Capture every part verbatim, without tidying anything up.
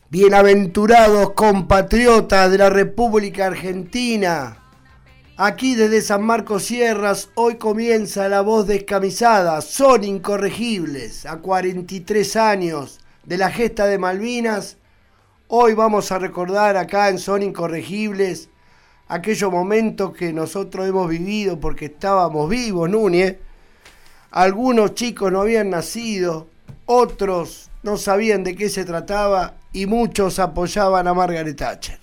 Bienaventurados compatriotas de la República Argentina. Aquí desde San Marcos Sierras, hoy comienza La Voz Descamisada. Son incorregibles. A cuarenta y tres años de la gesta de Malvinas, hoy vamos a recordar acá en Son Incorregibles aquellos momentos que nosotros hemos vivido porque estábamos vivos, Núñez. Algunos chicos no habían nacido, otros no sabían de qué se trataba y muchos apoyaban a Margaret Thatcher.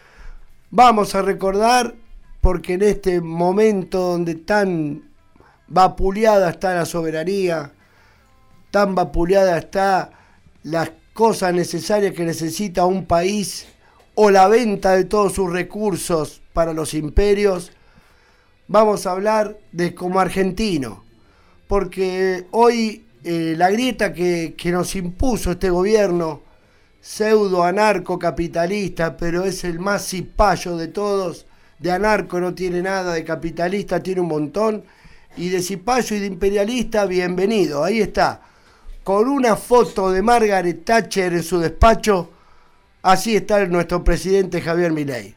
Vamos a recordar porque en este momento donde tan vapuleada está la soberanía, tan vapuleada está las cosas necesarias que necesita un país o la venta de todos sus recursos para los imperios, vamos a hablar de como argentino, porque hoy eh, la grieta que, que nos impuso este gobierno pseudo anarcocapitalista, pero es el más cipayo de todos. De anarco no tiene nada, de capitalista tiene un montón, y de cipayo y de imperialista, bienvenido, ahí está, con una foto de Margaret Thatcher en su despacho. Así está nuestro presidente Javier Milei.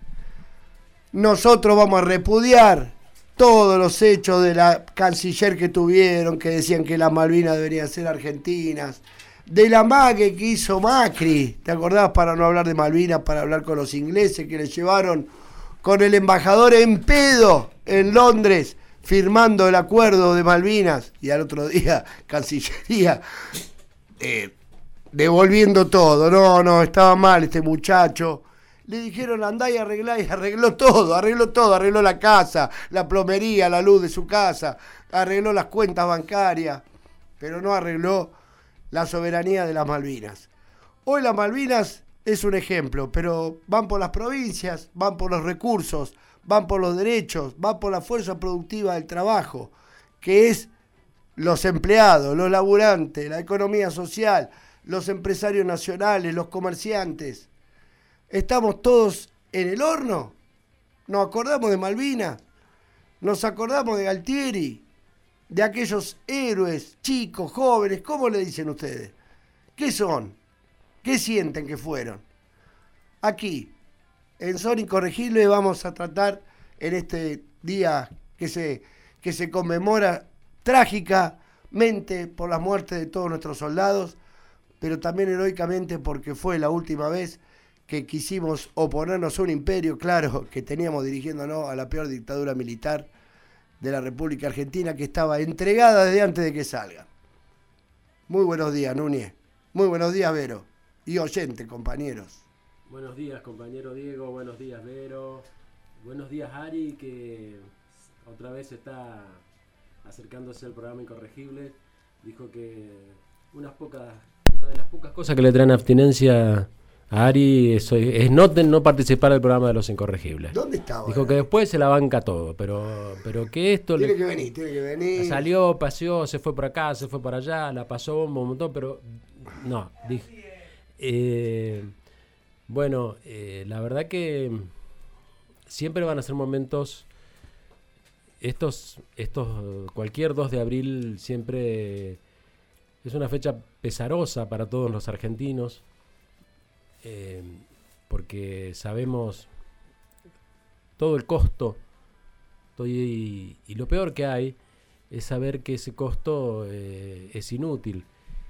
Nosotros vamos a repudiar todos los hechos de la canciller que tuvieron, que decían que las Malvinas deberían ser argentinas, de la mague que hizo Macri, ¿te acordás? Para no hablar de Malvinas, para hablar con los ingleses que le llevaron con el embajador en pedo en Londres, firmando el acuerdo de Malvinas, y al otro día, Cancillería, eh, devolviendo todo. No, no, estaba mal este muchacho. Le dijeron andá y arreglá, y arregló todo, arregló todo, arregló la casa, la plomería, la luz de su casa, arregló las cuentas bancarias, pero no arregló la soberanía de las Malvinas. Hoy las Malvinas es un ejemplo, pero van por las provincias, van por los recursos, van por los derechos, van por la fuerza productiva del trabajo, que es los empleados, los laburantes, la economía social, los empresarios nacionales, los comerciantes. ¿Estamos todos en el horno? ¿Nos acordamos de Malvinas? ¿Nos acordamos de Galtieri? De aquellos héroes, chicos, jóvenes, ¿cómo le dicen ustedes? ¿Qué son? ¿Qué sienten que fueron? Aquí, en Son Incorregibles, vamos a tratar en este día que se, que se conmemora trágicamente por la muerte de todos nuestros soldados, pero también heroicamente porque fue la última vez que quisimos oponernos a un imperio, claro, que teníamos dirigiéndonos a la peor dictadura militar de la República Argentina, que estaba entregada desde antes de que salga. Muy buenos días, Núñez. Muy buenos días, Vero. Y oyente, compañeros. Buenos días, compañero Diego. Buenos días, Vero. Buenos días, Ari, que otra vez está acercándose al programa Incorregible. Dijo que unas pocas, una de las pocas cosas que le traen abstinencia a Ari es, es no, no participar del programa de los Incorregibles. ¿Dónde estaba? Dijo que después se la banca todo, pero, pero que esto... Tiene le, que venir, tiene que venir. Salió, paseó, se fue por acá, se fue para allá, la pasó bomba un montón, pero no, dije... Eh, bueno, eh, la verdad que siempre van a ser momentos, estos, estos, cualquier dos de abril siempre es una fecha pesarosa para todos los argentinos, eh, porque sabemos todo el costo, todo y, y lo peor que hay es saber que ese costo eh, es inútil.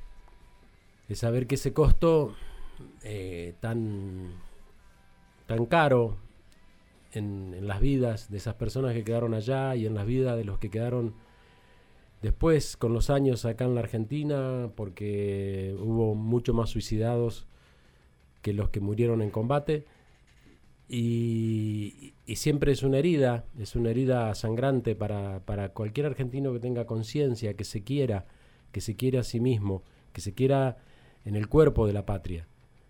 De saber que ese costo eh, tan, tan caro en, en las vidas de esas personas que quedaron allá y en las vidas de los que quedaron después con los años acá en la Argentina, porque hubo mucho más suicidados que los que murieron en combate, y, y siempre es una herida, es una herida sangrante para, para cualquier argentino que tenga conciencia, que se quiera, que se quiera a sí mismo, que se quiera en el cuerpo de la patria.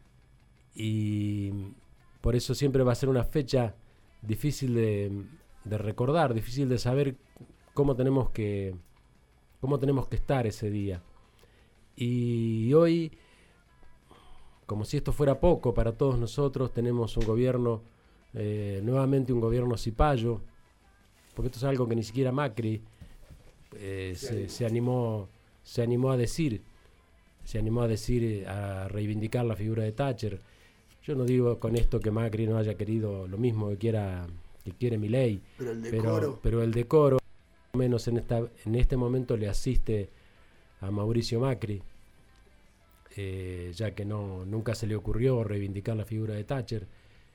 Y por eso siempre va a ser una fecha difícil de, de recordar, difícil de saber cómo tenemos que cómo tenemos que estar ese día. Y hoy, como si esto fuera poco para todos nosotros, tenemos un gobierno, eh, nuevamente un gobierno cipayo, porque esto es algo que ni siquiera Macri eh, se, se animó se animó a decir. Se animó a decir, a reivindicar la figura de Thatcher. Yo no digo con esto que Macri no haya querido lo mismo que quiera que quiere Milei, pero el decoro, pero, pero el decoro, al menos en esta en este momento le asiste a Mauricio Macri, eh, ya que no nunca se le ocurrió reivindicar la figura de Thatcher.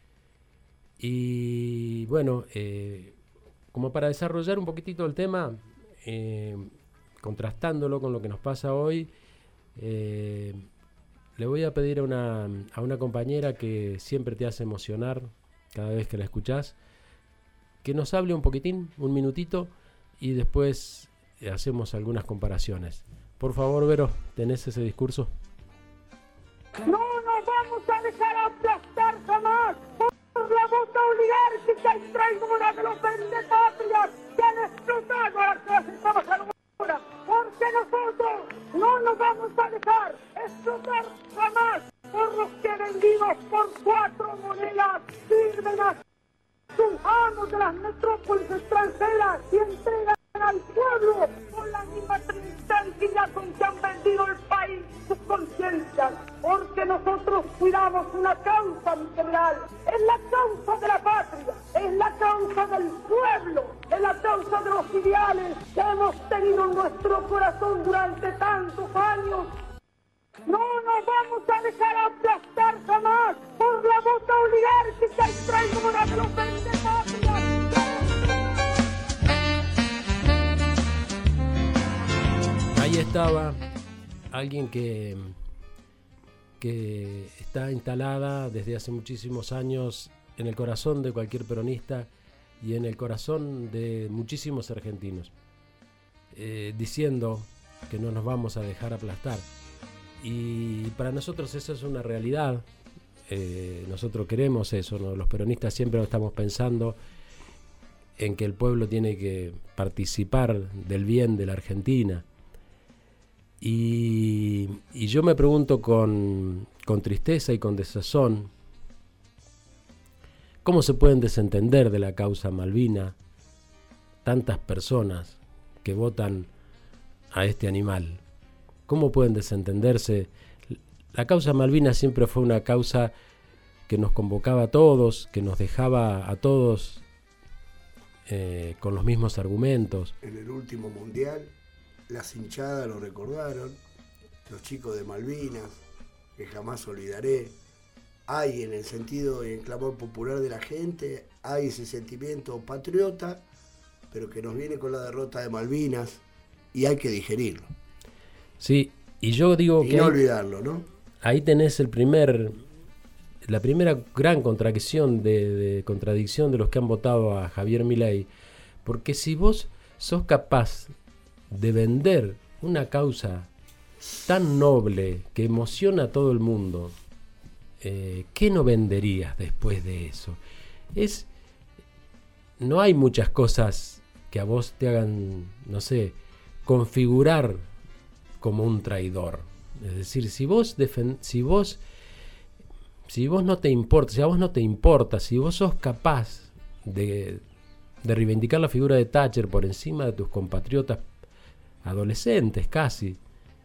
Y bueno, eh, como para desarrollar un poquitito el tema, eh, contrastándolo con lo que nos pasa hoy, eh, le voy a pedir a una, a una compañera que siempre te hace emocionar cada vez que la escuchás, que nos hable un poquitín, un minutito, y después hacemos algunas comparaciones. Por favor, Vero, ¿tenés ese discurso? No nos vamos a dejar aplastar jamás por la bota oligárquica y traidora de los vendepatrias que han explotado a la clase trabajadora. Porque nosotros no nos vamos a dejar explotar jamás por los que vendimos por cuatro monedas sirven sus amos de las metrópolis extranjeras y entregan al pueblo con la misma tranquilidad con que han vendido el país, sus conciencias, porque nosotros cuidamos una causa integral, es la causa de la patria, es la causa del pueblo, es la causa de los ideales que hemos tenido en nuestro corazón durante tantos años. No nos vamos a dejar aplastar jamás por la bota oligárquica y traidora de los vendepatrias. Ahí estaba alguien que, que está instalada desde hace muchísimos años en el corazón de cualquier peronista y en el corazón de muchísimos argentinos, eh, diciendo que no nos vamos a dejar aplastar. Y para nosotros eso es una realidad, eh, nosotros queremos eso, ¿no? Los peronistas siempre estamos pensando en que el pueblo tiene que participar del bien de la Argentina. Y, y yo me pregunto con, con tristeza y con desazón, ¿cómo se pueden desentender de la causa Malvina tantas personas que votan a este animal? ¿Cómo pueden desentenderse? La causa Malvina siempre fue una causa que nos convocaba a todos, que nos dejaba a todos eh, con los mismos argumentos. En el último mundial, las hinchadas lo recordaron, los chicos de Malvinas, que jamás olvidaré. Hay en el sentido y en clamor popular de la gente, hay ese sentimiento patriota, pero que nos viene con la derrota de Malvinas y hay que digerirlo. Sí, y yo digo y que... no ahí, olvidarlo, ¿no? Ahí tenés el primer, la primera gran contradicción de, de contradicción de los que han votado a Javier Milei, porque si vos sos capaz de vender una causa tan noble que emociona a todo el mundo, eh, ¿qué no venderías después de eso? Es, no hay muchas cosas que a vos te hagan, no sé, configurar como un traidor. Es decir, si vos defen- si vos si vos no te importa, si a vos no te importa, si vos sos capaz de, de reivindicar la figura de Thatcher por encima de tus compatriotas adolescentes casi,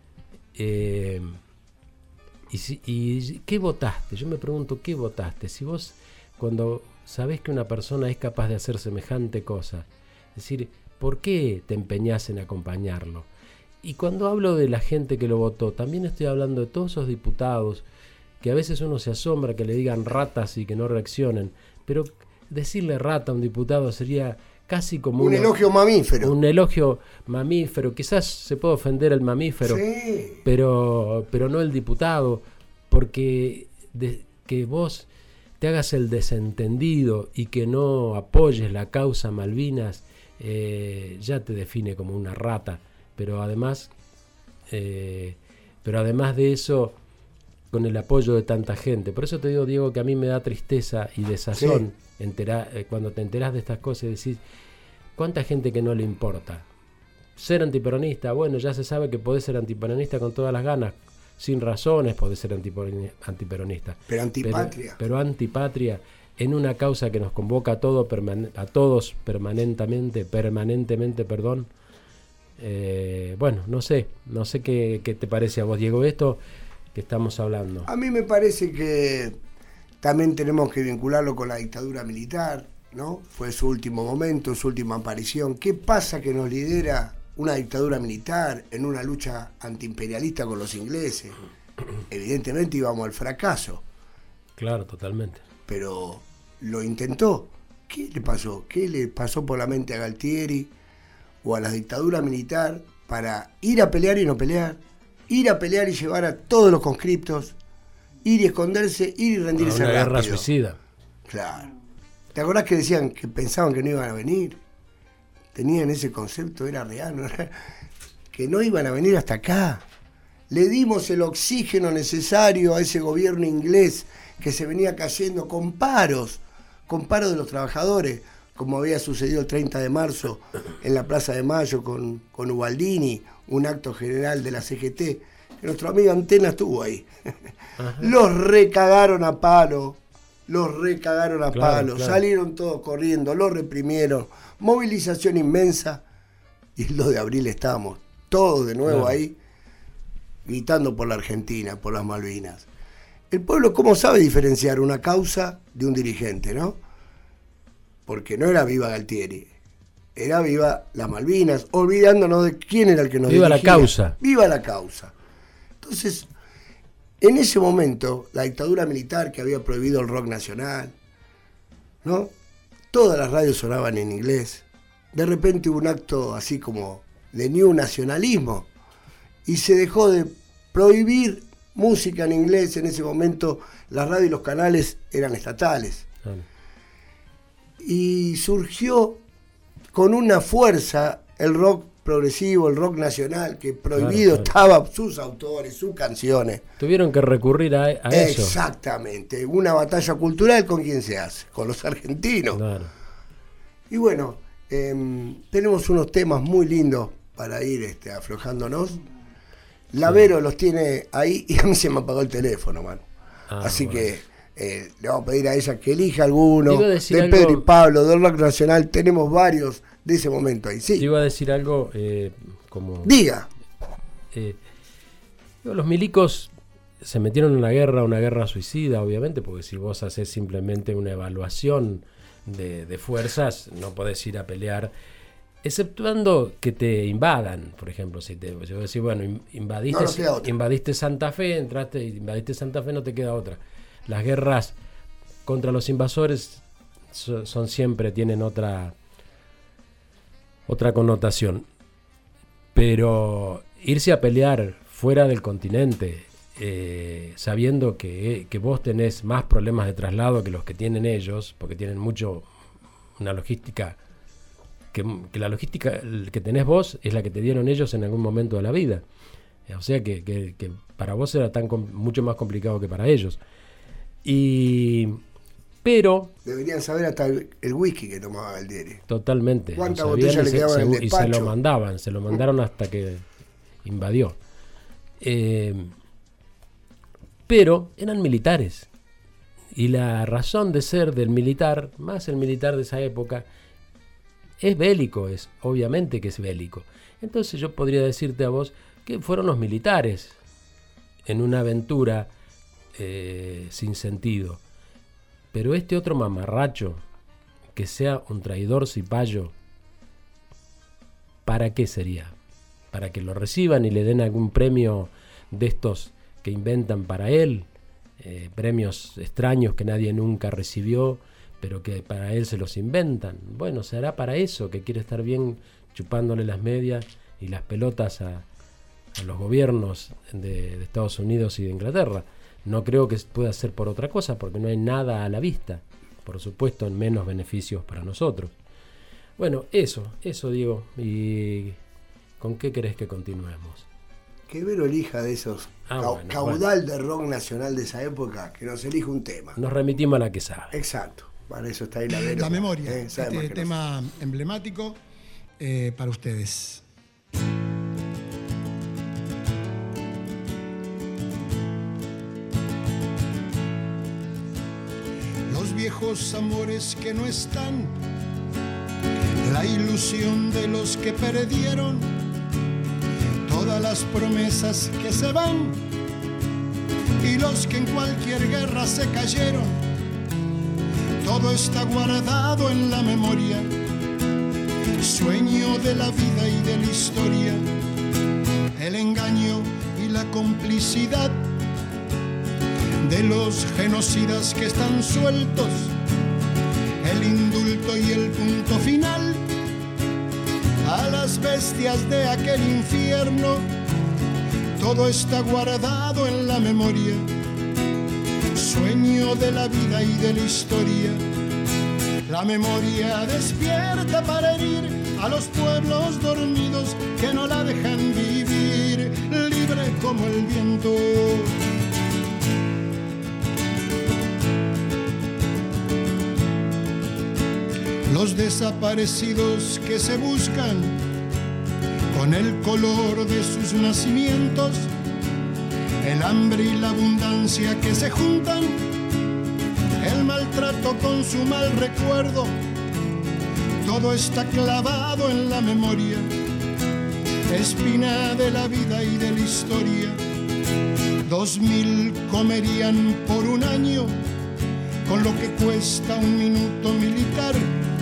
eh, y, si, y ¿qué votaste? Yo me pregunto, ¿qué votaste? Si vos, cuando sabés que una persona es capaz de hacer semejante cosa, es decir, ¿por qué te empeñás en acompañarlo? Y cuando hablo de la gente que lo votó, también estoy hablando de todos esos diputados que a veces uno se asombra que le digan ratas y que no reaccionen, pero decirle rata a un diputado sería casi como un una, elogio mamífero. Un elogio mamífero, quizás se puede ofender al mamífero, sí. pero, pero no el diputado, porque de, que vos te hagas el desentendido y que no apoyes la causa Malvinas, eh, ya te define como una rata. Pero además, eh, pero además de eso, con el apoyo de tanta gente. Por eso te digo, Diego, que a mí me da tristeza y desazón sí. entera, eh, cuando te enterás de estas cosas y decís, ¿cuánta gente que no le importa? Ser antiperonista, bueno, ya se sabe que podés ser antiperonista con todas las ganas, sin razones podés ser antiperonista. Pero antipatria. Pero, pero antipatria en una causa que nos convoca a, todo, a todos permanentemente, permanentemente, perdón. Eh, bueno, no sé, no sé qué, qué te parece a vos, Diego, esto que estamos hablando. A mí me parece que También tenemos que vincularlo con la dictadura militar, ¿no? Fue su último momento, su última aparición. ¿Qué pasa que nos lidera una dictadura militar en una lucha antiimperialista con los ingleses? Evidentemente íbamos al fracaso. Claro, totalmente. Pero lo intentó. ¿Qué le pasó? ¿Qué le pasó por la mente a Galtieri o a la dictadura militar para ir a pelear y no pelear? Ir a pelear y llevar a todos los conscriptos, ir y esconderse, ir y rendirse una rápido. Guerra suicida. Claro. ¿Te acordás que decían que pensaban que no iban a venir? Tenían ese concepto, era real, ¿no? Que no iban a venir hasta acá. Le dimos el oxígeno necesario a ese gobierno inglés que se venía cayendo con paros, con paros de los trabajadores, como había sucedido el treinta de marzo en la Plaza de Mayo con, con Ubaldini, un acto general de la C G T, que nuestro amigo Antena estuvo ahí. Ajá. Los recagaron a palo, los recagaron a claro, palo, claro. Salieron todos corriendo, los reprimieron, movilización inmensa, y el dos de abril estábamos todos de nuevo claro. ahí, gritando por la Argentina, por las Malvinas. El pueblo, ¿cómo sabe diferenciar una causa de un dirigente, no? Porque no era viva Galtieri, era viva las Malvinas, olvidándonos de quién era el que nos viva dirigía. la causa. Viva la causa. Entonces, en ese momento, la dictadura militar que había prohibido el rock nacional, ¿no? Todas las radios sonaban en inglés. De repente hubo un acto así como de new nacionalismo y se dejó de prohibir música en inglés. En ese momento las radios y los canales eran estatales. Vale. Y surgió con una fuerza el rock progresivo, el rock nacional, que prohibido claro, claro. estaba sus autores, sus canciones. Tuvieron que recurrir a, a eso. Exactamente, una batalla cultural. ¿Con quién se hace? Con los argentinos. Claro. Y bueno, eh, tenemos unos temas muy lindos para ir este, aflojándonos. Lavero sí. los tiene ahí y a mí se me apagó el teléfono, mano. Ah, Así bueno. que eh, le vamos a pedir a ella que elija alguno de algo... Pedro y Pablo, del rock nacional. Tenemos varios de ese momento ahí. Sí. Te iba a decir algo eh, como... Diga. Eh, los milicos se metieron en la guerra, una guerra suicida, obviamente, porque si vos haces simplemente una evaluación de, de fuerzas, no podés ir a pelear, exceptuando que te invadan, por ejemplo. Si te yo decir, bueno, invadiste, no, no invadiste Santa Fe, entraste, invadiste Santa Fe, no te queda otra. Las guerras contra los invasores so, son siempre, tienen otra otra connotación. Pero irse a pelear fuera del continente, eh, sabiendo que, que vos tenés más problemas de traslado que los que tienen ellos, porque tienen mucho, una logística, que, que la logística que tenés vos es la que te dieron ellos en algún momento de la vida. O sea que, que, que para vos era tan mucho más complicado que para ellos. Y pero deberían saber hasta el, el whisky que tomaba Galtieri. Totalmente. ¿Cuántas botellas le quedaban en el despacho? Y se lo mandaban, se lo mandaron hasta que invadió. Eh, pero eran militares. Y la razón de ser del militar, más el militar de esa época, es bélico, es obviamente que es bélico. Entonces yo podría decirte a vos que fueron los militares en una aventura eh, sin sentido. Pero este otro mamarracho, que sea un traidor cipayo, ¿para qué sería? ¿Para que lo reciban y le den algún premio de estos que inventan para él? Eh, premios extraños que nadie nunca recibió, pero que para él se los inventan. Bueno, será para eso, que quiere estar bien chupándole las medias y las pelotas a, a los gobiernos de, de Estados Unidos y de Inglaterra. No creo que pueda ser por otra cosa, porque no hay nada a la vista. Por supuesto, en menos beneficios para nosotros. Bueno, eso, eso digo. ¿Y con qué querés que continuemos? Que Vero elija de esos ah, ca- bueno, caudal bueno. de rock nacional de esa época, que nos elija un tema. Nos remitimos a la que sabe. Exacto, para eso está ahí la Vero. La memoria, eh, este tema no. emblemático eh, para ustedes. Los viejos amores que no están, la ilusión de los que perdieron, todas las promesas que se van y los que en cualquier guerra se cayeron, todo está guardado en la memoria, sueño de la vida y de la historia, el engaño y la complicidad de los genocidas que están sueltos, el indulto y el punto final a las bestias de aquel infierno, todo está guardado en la memoria, sueño de la vida y de la historia. La memoria despierta para herir a los pueblos dormidos que no la dejan vivir, libre como el viento. Los desaparecidos que se buscan con el color de sus nacimientos, el hambre y la abundancia que se juntan, el maltrato con su mal recuerdo, todo está clavado en la memoria, espina de la vida y de la historia. Dos mil comerían por un año con lo que cuesta un minuto militar.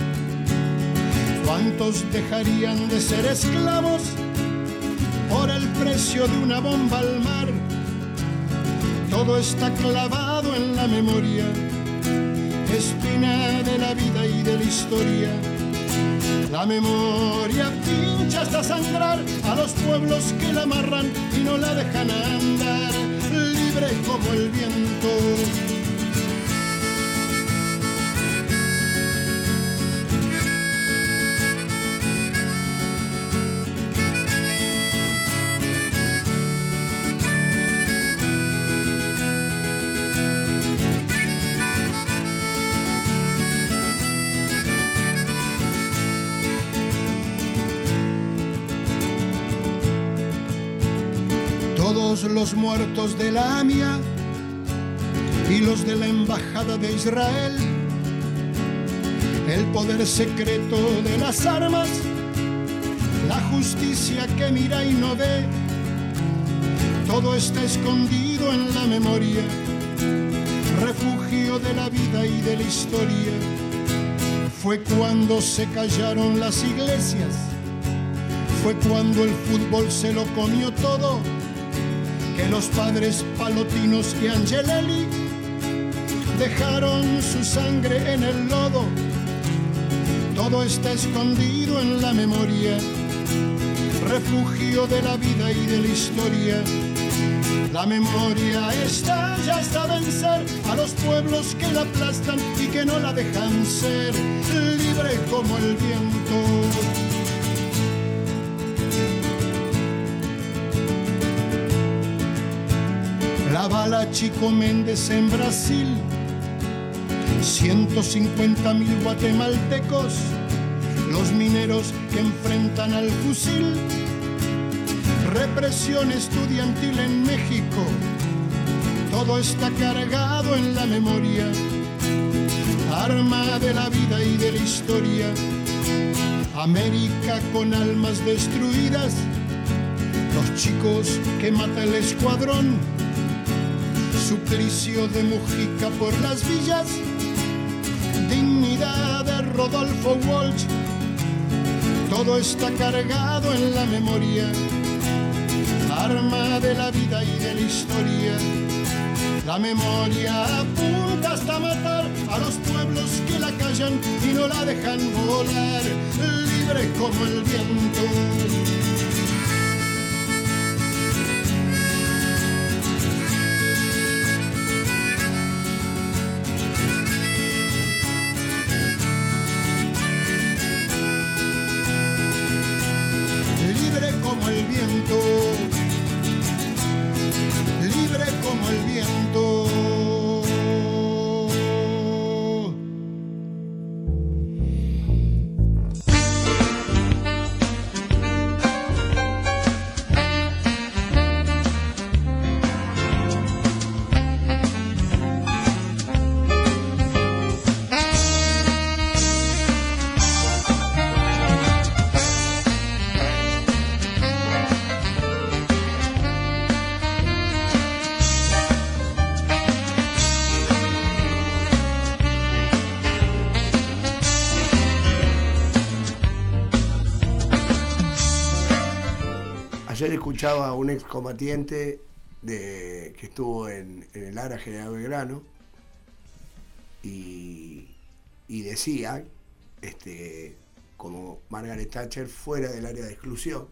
¿Cuántos dejarían de ser esclavos por el precio de una bomba al mar? Todo está clavado en la memoria, espina de la vida y de la historia. La memoria pincha hasta sangrar a los pueblos que la amarran y no la dejan andar, libre como el viento. Todos los muertos de la A M I A y los de la Embajada de Israel, el poder secreto de las armas, la justicia que mira y no ve, todo está escondido en la memoria, refugio de la vida y de la historia. Fue cuando se callaron las iglesias, fue cuando el fútbol se lo comió todo, que los padres Palotinos y Angelelli dejaron su sangre en el lodo. Todo está escondido en la memoria, refugio de la vida y de la historia. La memoria está ya hasta vencer a los pueblos que la aplastan y que no la dejan ser, libre como el viento. La bala Chico Méndez en Brasil, ciento cincuenta mil guatemaltecos, los mineros que enfrentan al fusil, represión estudiantil en México, todo está cargado en la memoria, arma de la vida y de la historia. América con almas destruidas, los chicos que mata el escuadrón, suplicio de Mujica por las villas, dignidad de Rodolfo Walsh, todo está cargado en la memoria, arma de la vida y de la historia. La memoria apunta hasta matar a los pueblos que la callan y no la dejan volar, libre como el viento. Como el viento, libre como el viento. Ayer escuchaba a un excombatiente de, que estuvo en, en el área General Belgrano y, y decía, este, como Margaret Thatcher fuera del área de exclusión,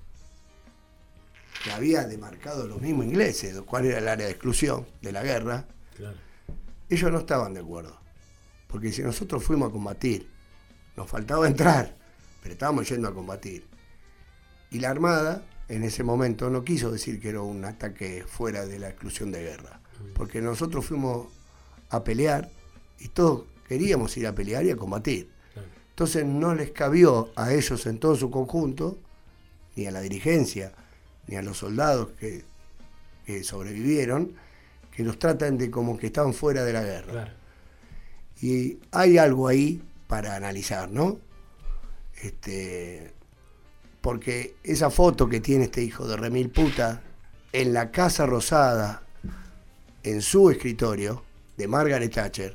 que había demarcado los mismos ingleses cuál era el área de exclusión de la guerra. Claro. Ellos no estaban de acuerdo, porque si nosotros fuimos a combatir, nos faltaba entrar, pero estábamos yendo a combatir. Y la Armada, en ese momento, no quiso decir que era un ataque fuera de la exclusión de guerra, porque nosotros fuimos a pelear y todos queríamos ir a pelear y a combatir. Entonces no les cabió a ellos en todo su conjunto, ni a la dirigencia, ni a los soldados que, que sobrevivieron, que los tratan de como que estaban fuera de la guerra. Claro. Y hay algo ahí para analizar, ¿no? Este, porque esa foto que tiene este hijo de remil puta en la Casa Rosada, en su escritorio, de Margaret Thatcher,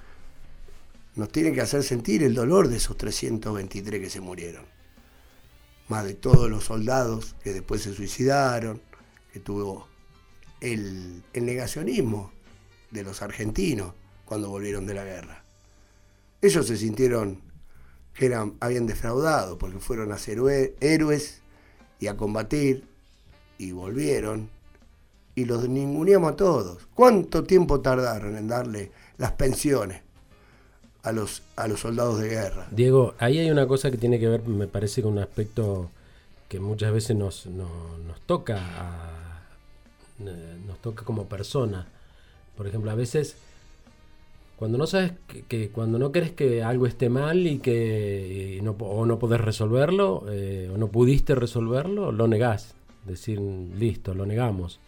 nos tiene que hacer sentir el dolor de esos trescientos veintitrés que se murieron. Más de todos los soldados que después se suicidaron, que tuvo el, el negacionismo de los argentinos cuando volvieron de la guerra. Ellos se sintieron que eran, habían defraudado porque fueron a ser héroes y a combatir y volvieron y los ninguneamos a todos. ¿Cuánto tiempo tardaron en darle las pensiones a los, a los soldados de guerra? Diego, ahí hay una cosa que tiene que ver, me parece, con un aspecto que muchas veces nos, nos, nos toca a, nos toca como persona. Por ejemplo, a veces cuando no sabes que, que cuando no crees que algo esté mal y que y no, o no podés resolverlo, eh, o no pudiste resolverlo, lo negás. Decir, listo, lo negamos.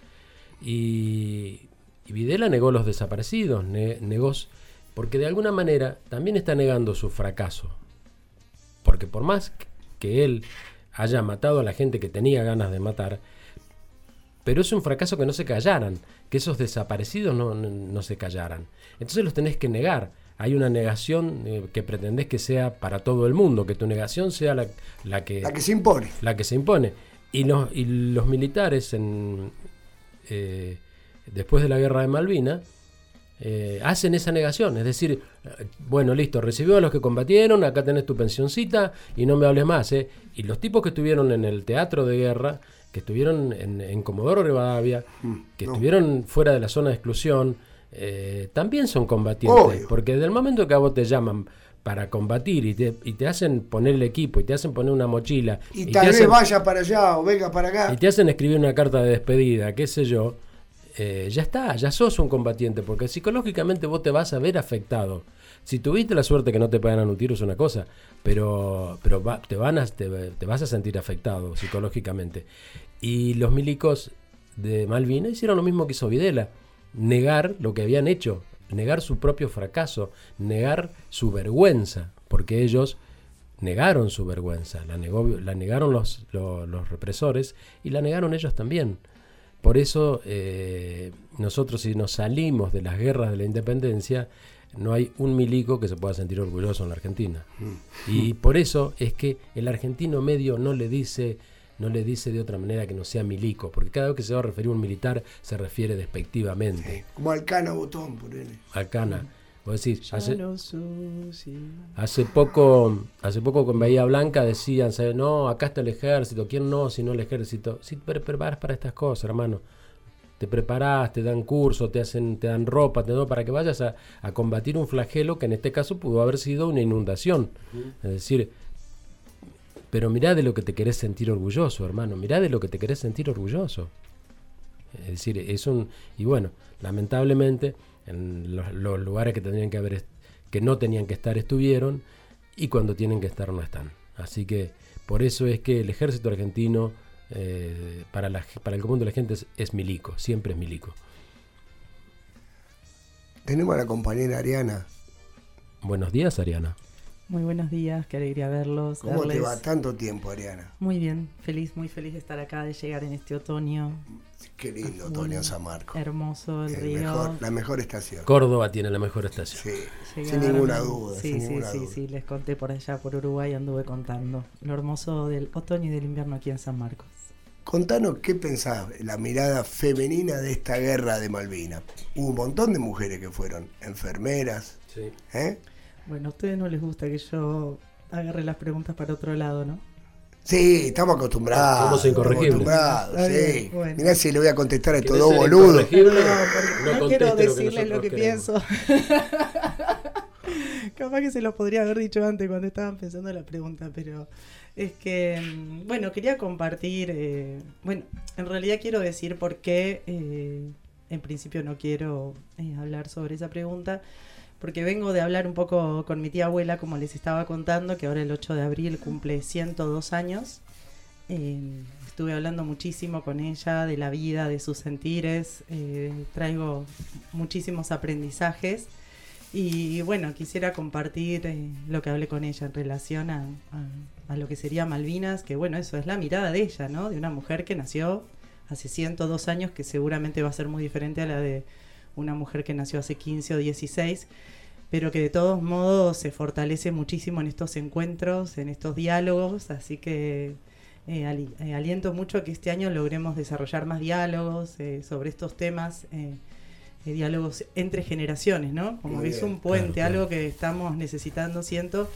Y, y Videla negó los desaparecidos, ne, negó, porque de alguna manera también está negando su fracaso. Porque por más que él haya matado a la gente que tenía ganas de matar, pero es un fracaso que no se callaran, que esos desaparecidos no, no, no se callaran. Entonces los tenés que negar. Hay una negación eh, que pretendés que sea para todo el mundo, que tu negación sea la, la que... La que se impone. La que se impone. Y los, y los militares, en, eh, después de la guerra de Malvinas, eh, hacen esa negación. Es decir, bueno, listo, recibió a los que combatieron, acá tenés tu pensioncita y no me hables más. ¿eh? Y los tipos que estuvieron en el teatro de guerra, que estuvieron en, en Comodoro Rivadavia, que no. estuvieron fuera de la zona de exclusión, eh, también son combatientes. Obvio. Porque desde el momento que a vos te llaman para combatir y te, y te hacen poner el equipo y te hacen poner una mochila y, y tal vez hacen, vaya para allá o venga para acá y te hacen escribir una carta de despedida, qué sé yo, eh, ya está, ya sos un combatiente, porque psicológicamente vos te vas a ver afectado. Si tuviste la suerte que no te pegan un tiro es una cosa, pero, pero va, te, van a, te, te vas a sentir afectado psicológicamente. Y los milicos de Malvinas hicieron lo mismo que hizo Videla, negar lo que habían hecho, negar su propio fracaso, negar su vergüenza, porque ellos negaron su vergüenza, la, negó, la negaron los, los, los represores y la negaron ellos también. Por eso eh, nosotros, si nos salimos de las guerras de la independencia, no hay un milico que se pueda sentir orgulloso en la Argentina. Y por eso es que el argentino medio no le dice... no le dice de otra manera que no sea milico, porque cada vez que se va a referir a un militar se refiere despectivamente. Sí, como Alcana Botón, por él. Alcana. Vos decís, hace, hace poco, hace poco con Bahía Blanca decían, ¿sabes? No, acá está el ejército, ¿quién no? Si no el ejército. Sí, te preparas para estas cosas, hermano. Te preparás, te dan curso, te hacen, te dan ropa, te dan para que vayas a, a combatir un flagelo que en este caso pudo haber sido una inundación. Uh-huh. Es decir, pero mirá de lo que te querés sentir orgulloso, hermano. Mirá de lo que te querés sentir orgulloso. Es decir, es un... Y bueno, lamentablemente, en los, los lugares que tendrían que haber, que no tenían que estar, estuvieron, y cuando tienen que estar, no están. Así que, por eso es que el ejército argentino, eh, para, la, para el común de la gente, es, es milico. Siempre es milico. Tenemos a la compañera Ariana. Buenos días, Ariana. Muy buenos días, qué alegría verlos. ¿Cómo darles... te va tanto tiempo, Ariana? Muy bien, feliz, muy feliz de estar acá, de llegar en este otoño. Qué lindo otoño en San Marcos. Hermoso el, el río. Mejor, la mejor estación. Córdoba tiene la mejor estación. Sí, Llegaron, sin ninguna duda. Sí, sin sí, ninguna sí, duda. sí, les conté por allá, por Uruguay, anduve contando lo hermoso del otoño y del invierno aquí en San Marcos. contanos qué pensás, la mirada femenina de esta guerra de Malvinas. Hubo un montón de mujeres que fueron enfermeras. Sí. ¿Eh? Bueno, a ustedes no les gusta que yo agarre las preguntas para otro lado, ¿no? Sí, estamos acostumbrados. Somos incorregibles. Estamos acostumbrados, Está sí. bien, bueno. Mirá si le voy a contestar a estos ¿Querés dos ser boludos. incorregible? No, porque no, No quiero conteste lo que decirles lo nosotros que queremos. pienso. Capaz que se los podría haber dicho antes cuando estaban pensando la pregunta, pero es que, mm, bueno, quería compartir, eh, bueno, en realidad quiero decir por qué, eh, en principio no quiero eh, hablar sobre esa pregunta, porque vengo de hablar un poco con mi tía abuela, como les estaba contando, que ahora el ocho de abril cumple ciento dos años. Eh, estuve hablando muchísimo con ella de la vida, de sus sentires, eh, traigo muchísimos aprendizajes y bueno, quisiera compartir eh, lo que hablé con ella en relación a, a, a lo que sería Malvinas, que bueno, eso es la mirada de ella, ¿no? De una mujer que nació hace ciento dos años, que seguramente va a ser muy diferente a la de una mujer que nació hace quince o dieciséis, pero que de todos modos se fortalece muchísimo en estos encuentros, en estos diálogos, así que eh, ali- eh, aliento mucho a que este año logremos desarrollar más diálogos eh, sobre estos temas, eh, eh, diálogos entre generaciones, ¿no? Como Muy que es bien, un puente, claro, claro. algo que estamos necesitando, siento.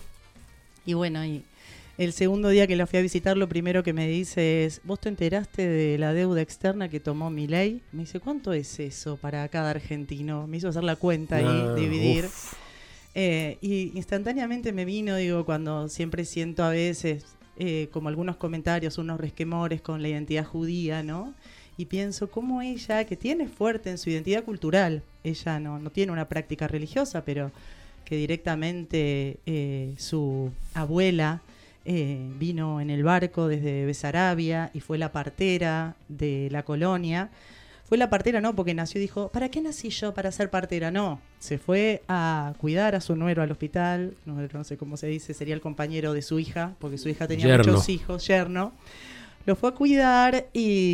Y bueno, y el segundo día que la fui a visitar, lo primero que me dice es: ¿vos te enteraste de la deuda externa que tomó Milei? Me dice: ¿cuánto es eso para cada argentino? Me hizo hacer la cuenta ahí, Ah, dividir. uf. Eh, y instantáneamente me vino, digo, cuando siempre siento a veces eh, como algunos comentarios, unos resquemores con la identidad judía, ¿no? Y pienso cómo ella, que tiene fuerte en su identidad cultural, ella no, no tiene una práctica religiosa, pero que directamente eh, su abuela eh, vino en el barco desde Besarabia y fue la partera de la colonia. Fue la partera no porque nació y dijo: ¿para qué nací yo para ser partera? No, se fue a cuidar a su nuero al hospital, no, no sé cómo se dice, sería el compañero de su hija, porque su hija tenía Yerno. muchos hijos, yerno. Lo fue a cuidar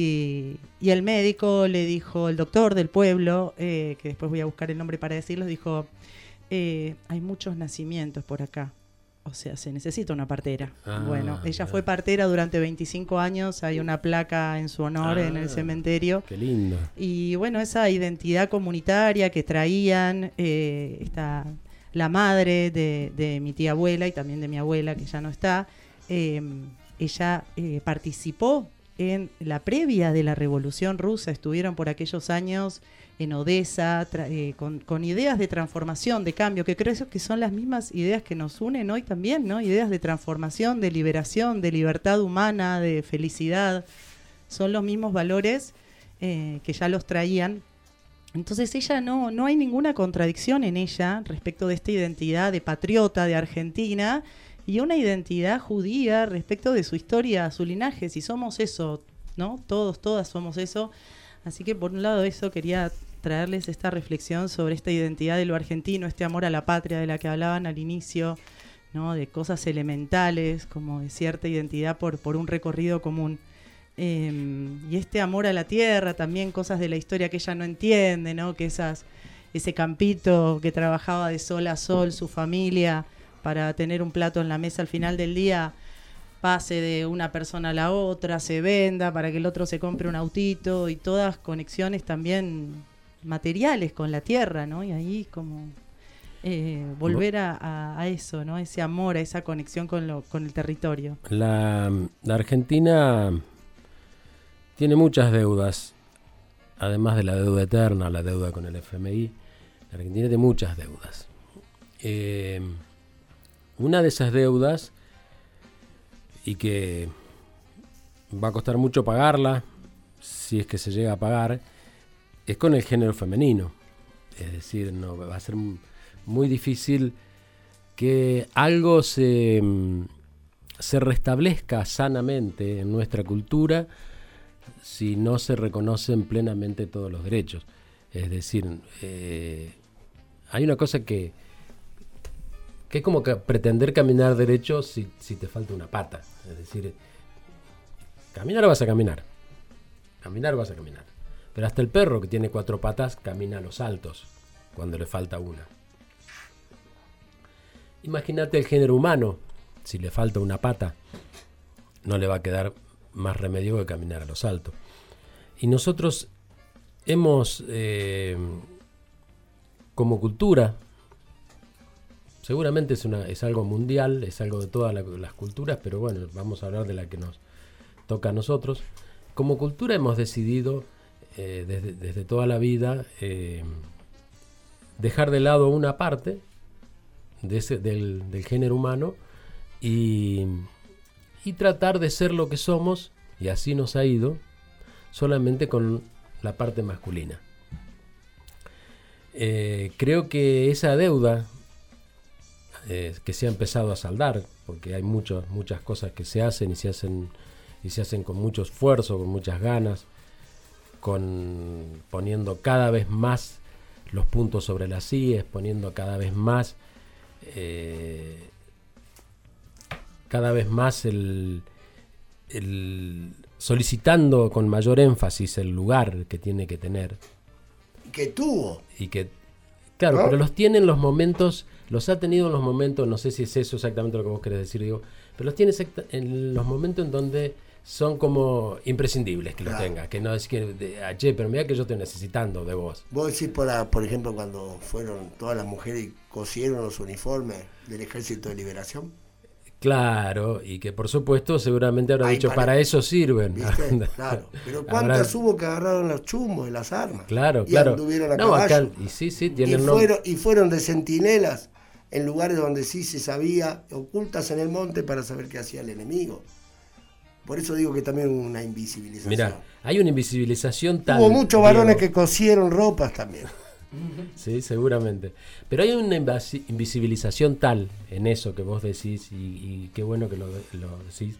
y, y el médico le dijo, el doctor del pueblo, eh, que después voy a buscar el nombre para decirlo, dijo: eh, hay muchos nacimientos por acá. O sea, se necesita una partera. Ah, bueno, ella claro. fue partera durante veinticinco años, hay una placa en su honor Ah, en el cementerio. Qué lindo. Y bueno, esa identidad comunitaria que traían, eh, esta, la madre de, de mi tía abuela y también de mi abuela, que ya no está, eh, ella eh, participó en la previa de la Revolución Rusa, estuvieron por aquellos años en Odessa, tra- eh, con, con ideas de transformación, de cambio, que creo que son las mismas ideas que nos unen hoy también, ¿no? Ideas de transformación, de liberación, de libertad humana, de felicidad, son los mismos valores eh, que ya los traían. Entonces ella no, no hay ninguna contradicción en ella respecto de esta identidad de patriota de Argentina y una identidad judía respecto de su historia, su linaje, si somos eso, ¿no? Todos, todas somos eso. Así que por un lado eso quería traerles esta reflexión sobre esta identidad de lo argentino, este amor a la patria de la que hablaban al inicio, ¿no? De cosas elementales, como de cierta identidad por, por un recorrido común. Eh, y este amor a la tierra, también cosas de la historia que ella no entiende, ¿no? Que esas, ese campito que trabajaba de sol a sol, su familia, para tener un plato en la mesa al final del día, pase de una persona a la otra, se venda para que el otro se compre un autito, y todas conexiones también materiales con la tierra, ¿no? Y ahí como eh, volver a, a, a eso, ¿no? Ese amor, a esa conexión con, lo, con el territorio. La, la Argentina tiene muchas deudas, además de la deuda eterna, la deuda con el F M I. La Argentina tiene muchas deudas. Eh, una de esas deudas, y que va a costar mucho pagarla, si es que se llega a pagar, es con el género femenino. Es decir, no va a ser muy difícil que algo se, se restablezca sanamente en nuestra cultura si no se reconocen plenamente todos los derechos. Es decir, eh, hay una cosa que, que es como que pretender caminar derecho si, si te falta una pata. Es decir, caminar vas a caminar. Caminar vas a caminar. Pero hasta el perro que tiene cuatro patas camina a los saltos cuando le falta una. Imagínate el género humano. Si le falta una pata, no le va a quedar más remedio que caminar a los altos. Y nosotros hemos, eh, como cultura, seguramente es, una, es algo mundial, es algo de todas la, las culturas, pero bueno, vamos a hablar de la que nos toca a nosotros. Como cultura hemos decidido, eh, desde, desde toda la vida, eh, dejar de lado una parte de ese, del, del género humano y, y tratar de ser lo que somos, y así nos ha ido, solamente con la parte masculina. Eh, creo que esa deuda eh, que se ha empezado a saldar, porque hay mucho, muchas cosas que se hacen y se hacen y se hacen con mucho esfuerzo, con muchas ganas, con poniendo cada vez más los puntos sobre las íes, poniendo cada vez más eh, cada vez más el, el solicitando con mayor énfasis el lugar que tiene que tener. Que tuvo. Y que, claro, ¿no? Pero los tiene en los momentos, los ha tenido en los momentos, no sé si es eso exactamente lo que vos querés decir, digo, pero los tiene en los momentos en donde son como imprescindibles que claro. Los tenga, que no es que, de, ah, che, pero mira que yo estoy necesitando de vos. Vos decís, por, la, por ejemplo, cuando fueron todas las mujeres y cosieron los uniformes del Ejército de Liberación. Claro, y que por supuesto seguramente habrán dicho, para, para eso sirven. Claro, pero ¿cuántas hubo que agarraron los chumos y las armas? Claro, y claro. anduvieron a no, caballo. Acá, y sí, sí, tienen y, fueron, y fueron de centinelas en lugares donde sí se sabía, ocultas en el monte para saber qué hacía el enemigo. Por eso digo que también una invisibilización. Mirá, hay una invisibilización tal. Hubo muchos varones que cosieron ropas también. Sí, seguramente. Pero hay una invisibilización tal en eso que vos decís, y, y qué bueno que lo, lo decís.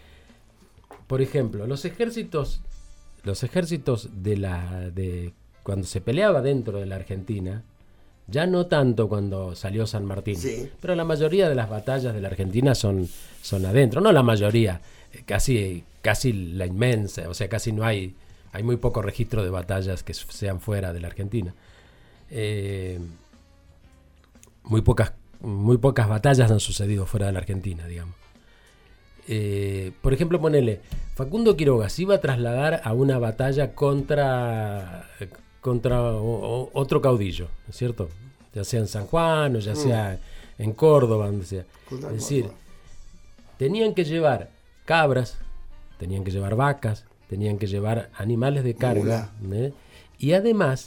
Por ejemplo, los ejércitos, los ejércitos de la, de cuando se peleaba dentro de la Argentina, ya no tanto cuando salió San Martín, sí. Pero la mayoría de las batallas de la Argentina son, son adentro, no la mayoría, casi, casi la inmensa, o sea, casi no hay, hay muy poco registro de batallas que sean fuera de la Argentina. Eh, muy pocas muy pocas batallas han sucedido fuera de la Argentina, digamos. Eh, por ejemplo, ponele, Facundo Quiroga se iba a trasladar a una batalla contra contra o, o, otro caudillo, ¿no es cierto? Ya sea en San Juan o ya sea en Córdoba, donde sea. Es decir, tenían que llevar cabras, tenían que llevar vacas, tenían que llevar animales de carga, ¿eh? Y además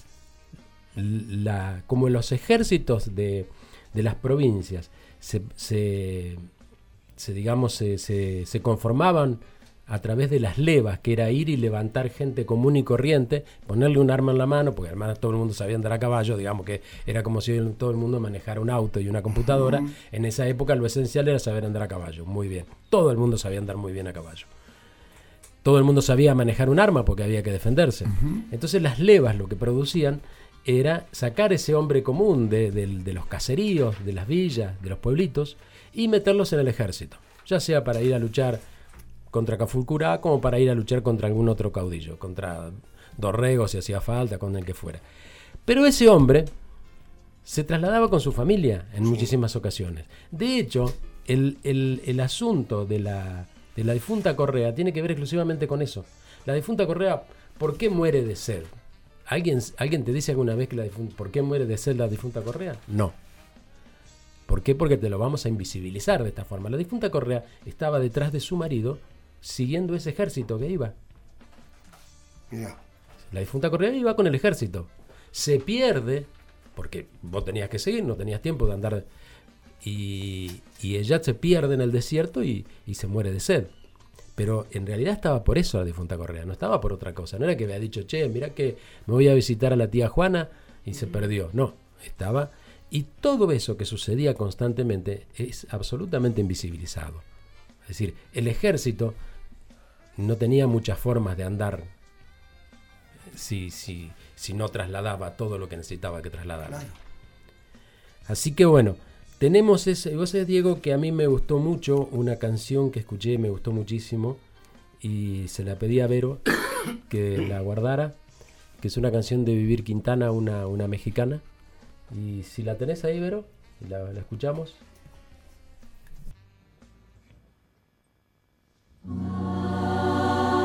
La, como los ejércitos de, de las provincias se, se, se digamos se, se, se conformaban a través de las levas, que era ir y levantar gente común y corriente, ponerle un arma en la mano, porque además todo el mundo sabía andar a caballo, digamos que era como si todo el mundo manejara un auto y una computadora. Uh-huh. En esa época lo esencial era saber andar a caballo, muy bien. Todo el mundo sabía andar muy bien a caballo. Todo el mundo sabía manejar un arma porque había que defenderse. Uh-huh. Entonces las levas lo que producían era sacar ese hombre común de, de, de los caseríos, de las villas, de los pueblitos, y meterlos en el ejército, ya sea para ir a luchar contra Cafulcurá como para ir a luchar contra algún otro caudillo, contra Dorrego si hacía falta, con el que fuera. Pero ese hombre se trasladaba con su familia en muchísimas ocasiones. De hecho, el, el, el asunto de la, de la difunta Correa tiene que ver exclusivamente con eso. La difunta Correa, ¿por qué muere de sed? ¿Alguien, ¿Alguien te dice alguna vez que la difunta, por qué muere de sed la difunta Correa? No. ¿Por qué? Porque te lo vamos a invisibilizar de esta forma. La difunta Correa estaba detrás de su marido siguiendo ese ejército que iba. Mira. La difunta Correa iba con el ejército. Se pierde, porque vos tenías que seguir, no tenías tiempo de andar. Y, y ella se pierde en el desierto y, y se muere de sed. Pero en realidad estaba por eso la difunta Correa, no estaba por otra cosa. No era que había dicho, che, mirá que me voy a visitar a la tía Juana y se perdió. No, estaba... Y todo eso que sucedía constantemente es absolutamente invisibilizado. Es decir, el ejército no tenía muchas formas de andar si, si, si no trasladaba todo lo que necesitaba que trasladara. Claro. Así que bueno, tenemos ese... Vos sabés, Diego, que a mí me gustó mucho una canción que escuché, me gustó muchísimo, y se la pedí a Vero que la guardara, que es una canción de Vivir Quintana, una, una mexicana. Y si la tenés ahí, Vero, la, la escuchamos. Ah.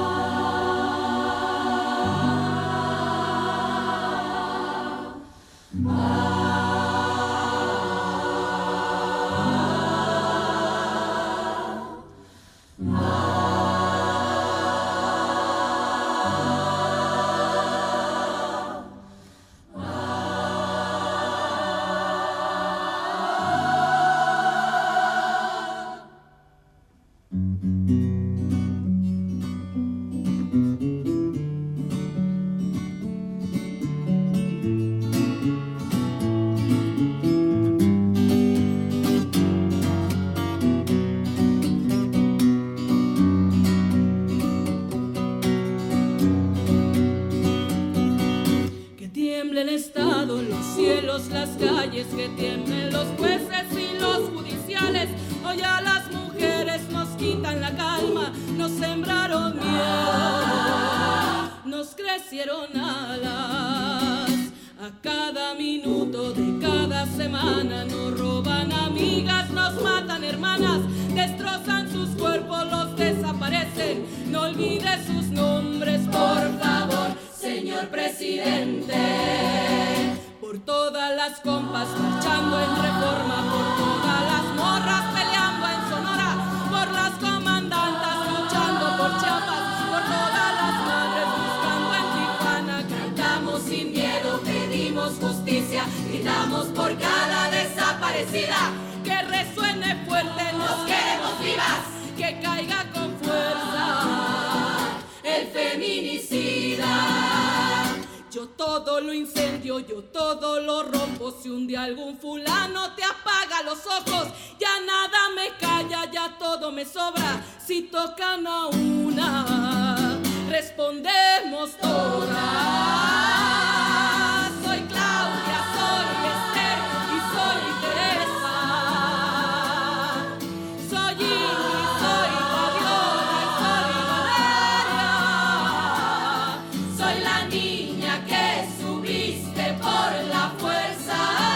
dieron alas. A cada minuto de cada semana nos roban amigas, nos matan hermanas, destrozan sus cuerpos, los desaparecen. No olvide sus nombres, por favor, señor presidente. Por todas las compas marchando en Reforma, por todas las morras peleando en Sonora, por las comandantas luchando por Chiapas, por todas las madres buscando en Tijuana. Cantamos sin miedo, pedimos justicia, gritamos por cada desaparecida. Que resuene fuerte, nos queremos vivas, que caiga con fuerza el feminicida. Yo todo lo incendio, yo todo lo rompo. Si un día algún fulano te apaga los ojos, ya nada me calla, ya todo me sobra. Si tocan a una, respondemos todas. Soy Claudia, soy Esther y soy Teresa. Soy Ingrid, soy Fabiola y soy Valeria. Soy la niña que subiste por la fuerza.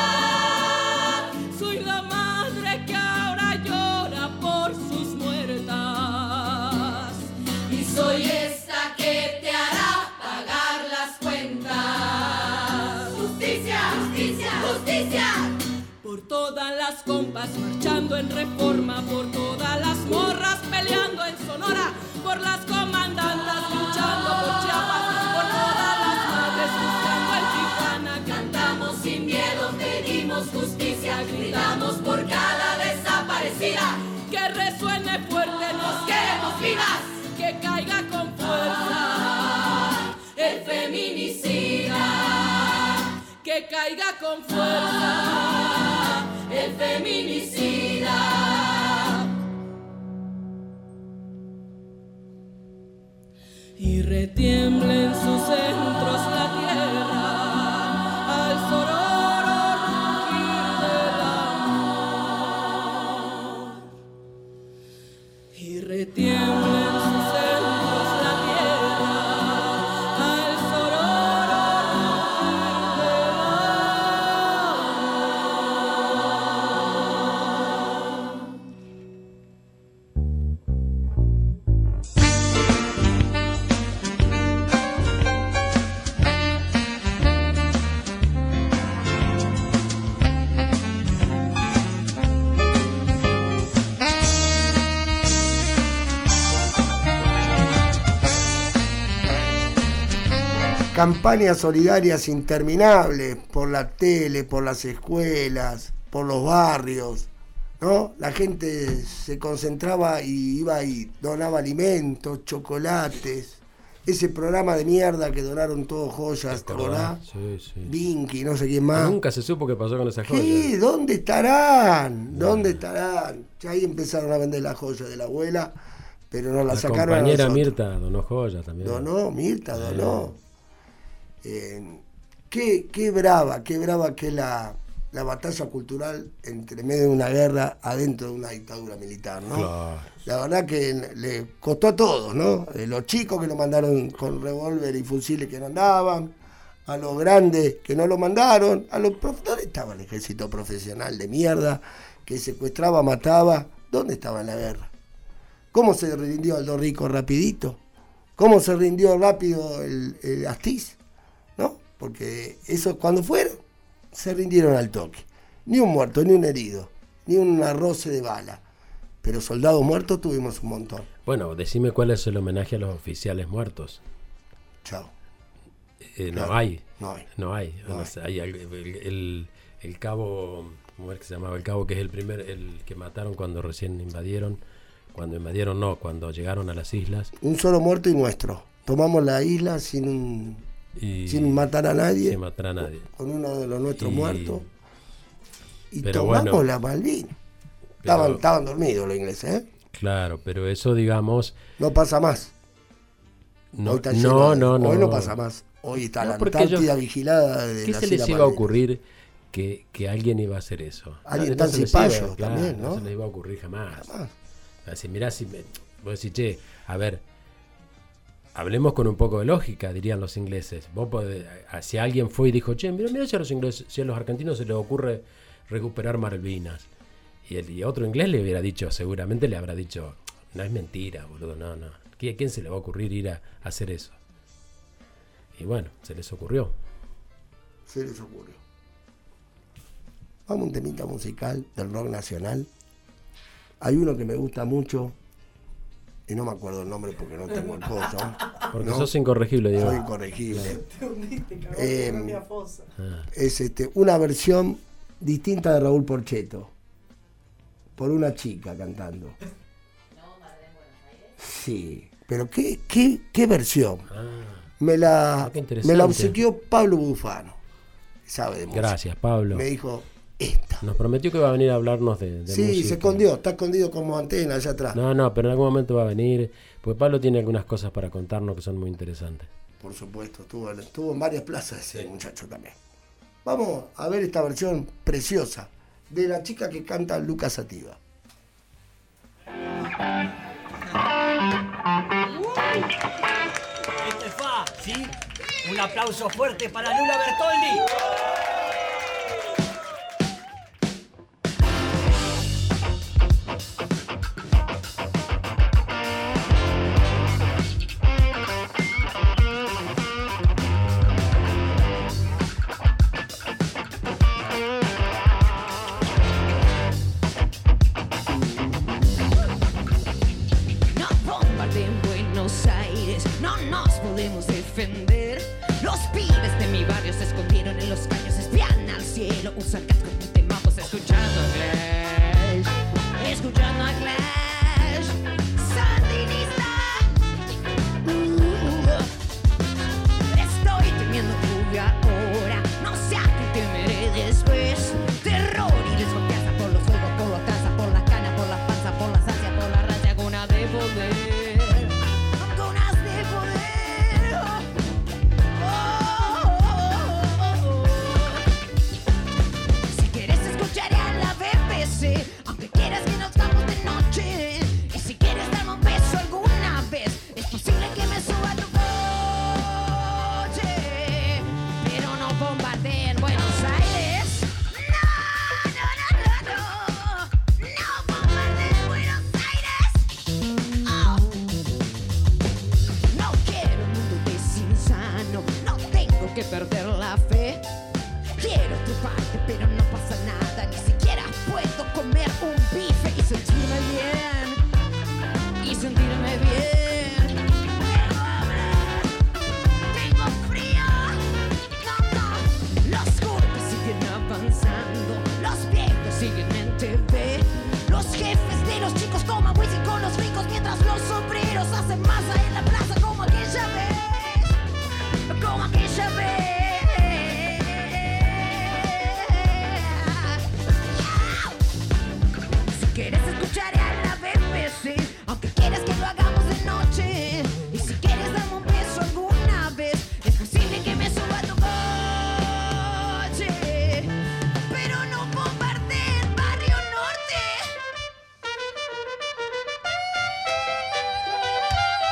Soy la madre que ahora llora por sus muertas. Y soy esta que te hará pagar las cuentas. Justicia, justicia, justicia. Por todas las compas marchando en Reforma, por todas las morras peleando en Sonora, por las comandantas luchando por Chiapas, por todas las madres buscando en Tijuana. Cantamos sin miedo, pedimos justicia, gritamos por cada desaparecida. Que resuene fuerte, nos queremos vivas, que caiga con fuerza el feminicida. Que caiga con fuerza el feminicida. Y retiembla en sus centros la tierra al sororo rugir del amor. Y retiembla en sus centros la tierra al sororo rugir del Campañas solidarias interminables por la tele, por las escuelas, por los barrios, ¿no? La gente se concentraba y iba y donaba alimentos, chocolates. Ese programa de mierda que donaron todos joyas, ¿te acordás? Sí, sí. Vinky, no sé quién más. Nunca se supo qué pasó con esas joyas. ¿Qué? ¿Dónde estarán? ¿Dónde estarán? Ya ahí empezaron a vender las joyas de la abuela, pero no las La sacaron a compañera nosotros. Mirta donó joyas también. Donó, Mirta, donó. Eh, qué, qué brava, qué brava que la, la batalla cultural entre medio de una guerra adentro de una dictadura militar, ¿no? Claro. La verdad que le costó a todos, ¿no? De los chicos que lo mandaron con revólver y fusiles que no andaban, a los grandes que no lo mandaron, a los profesores estaba el ejército profesional de mierda que secuestraba, mataba. ¿Dónde estaba en la guerra? ¿Cómo se rindió Aldo Rico rapidito? ¿Cómo se rindió rápido el, el Astiz? ¿No? Porque eso cuando fueron, se rindieron al toque. Ni un muerto, ni un herido, ni un arroce de bala. Pero soldados muertos tuvimos un montón. Bueno, decime cuál es el homenaje a los oficiales muertos. Chao. Eh, Claro. No hay. No hay. No hay. No No hay. sé, hay el, el- el- el cabo, ¿cómo es que se llamaba? El cabo que es el primer, el que mataron cuando recién invadieron. Cuando invadieron no, cuando llegaron a las islas. Un solo muerto y nuestro. Tomamos la isla sin, Y, sin matar a nadie. sin matar a nadie. Con uno de los nuestros Y- muertos. Y pero tomamos bueno, la Malvinas. pero- Estaban, estaban dormidos los ingleses, ¿eh? Claro, pero eso digamos... No pasa más. No, Hoy está no, lleno de- no, no. Hoy no pasa más. Hoy está No, la porque Antártida ellos- vigilada de ¿Qué las se les Islas iba a Malvinas. ocurrir que, que alguien iba a hacer eso? Alguien No, tan se les cipayo iba- claro, también, ¿no? No se les iba a ocurrir jamás. Jamás. Así, mirá, si me, vos decís, che, a ver, hablemos con un poco de lógica, dirían los ingleses. Vos podés, si alguien fue y dijo, che, mira, mira si a los ingleses, si a los argentinos se les ocurre recuperar Malvinas. Y, el, y otro inglés le hubiera dicho, seguramente le habrá dicho, no es mentira, boludo, no, no. ¿A quién se le va a ocurrir ir a, a hacer eso? Y bueno, se les ocurrió. Se les ocurrió. Vamos a un temita musical del rock nacional. Hay uno que me gusta mucho, y no me acuerdo el nombre porque no tengo el coso. Porque ¿no? sos incorregible, Diego. Soy incorregible. Te hundiste, cabrón, Eh, en mi fosa. Ah. Es este, una versión distinta de Raúl Porcheto. Por una chica cantando. Sí, pero qué, qué, qué versión. Ah, Me la, Ah, qué interesante. me la obsequió Pablo Bufano. Sabe de música. gracias, Pablo. Me dijo, esta. Nos prometió que va a venir a hablarnos de, de Sí, música. se escondió, está escondido como antena allá atrás. No, no, pero en algún momento va a venir. Porque Pablo tiene algunas cosas para contarnos que son muy interesantes. Por supuesto, estuvo, estuvo en varias plazas ese muchacho también. Vamos a ver esta versión preciosa de la chica que canta Lucas Sativa. Este fa, ¿sí? Un aplauso fuerte para Lula Bertoldi. No bombardeen Buenos Aires, no nos podemos defender. Los pibes de mi barrio se escondieron en los caños, espían al cielo, usan cascos de mapos, escuchando a Clash, escuchando a Clash, sandinista. Uh, estoy temiendo fuga ahora, no sé a qué temeré después. Terror y desconfianza por los juegos, por la taza, por la cana, por la panza, por la sacia, por la raza, alguna de poder. Algunas de poder. Oh, oh, oh, oh. Si quieres escucharé a la B B C, aunque quieras que nos vamos de noche. Y si quieres darme un beso alguna vez, es posible que me suba a tu coche. Pero no bombardeen Buenos Aires. No, no, no, no, no. No bombardeen Buenos Aires. Oh. No quiero un mundo desinsano, no tengo que perder la fe. Quiero tu parte, pero no pasa nada, ni siquiera puedo comer un bife y sentirme bien, y sentirme bien. Tengo hambre, tengo frío, no, no. Los golpes siguen avanzando, los viejos siguen en T V. Los jefes de los chicos toman whisky con los ricos, mientras los obreros hacen masa en la plaza como aquella vez, como aquella vez. Si quieres escucharé a la B B C, aunque quieras que lo hagamos de noche. Y si quieres darme un beso alguna vez, es posible que me suba a tu coche. Pero no bombardeen Barrio Norte.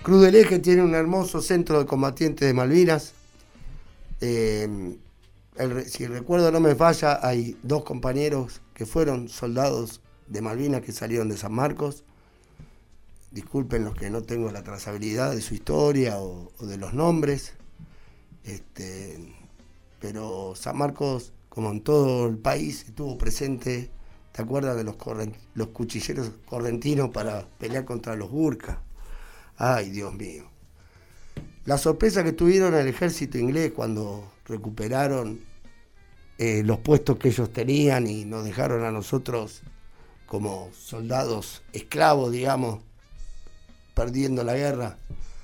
Cruz del Eje tiene un hermoso centro de combatientes de Malvinas. Eh, el, si el recuerdo no me falla, hay dos compañeros que fueron soldados de Malvinas que salieron de San Marcos. Disculpen los que no tengo la trazabilidad de su historia o, o de los nombres. Este, pero San Marcos, como en todo el país, estuvo presente. ¿Te acuerdas de los, corrent, los cuchilleros correntinos para pelear contra los Gurkha? Ay, Dios mío. La sorpresa que tuvieron el ejército inglés cuando recuperaron eh, los puestos que ellos tenían y nos dejaron a nosotros como soldados esclavos, digamos, perdiendo la guerra.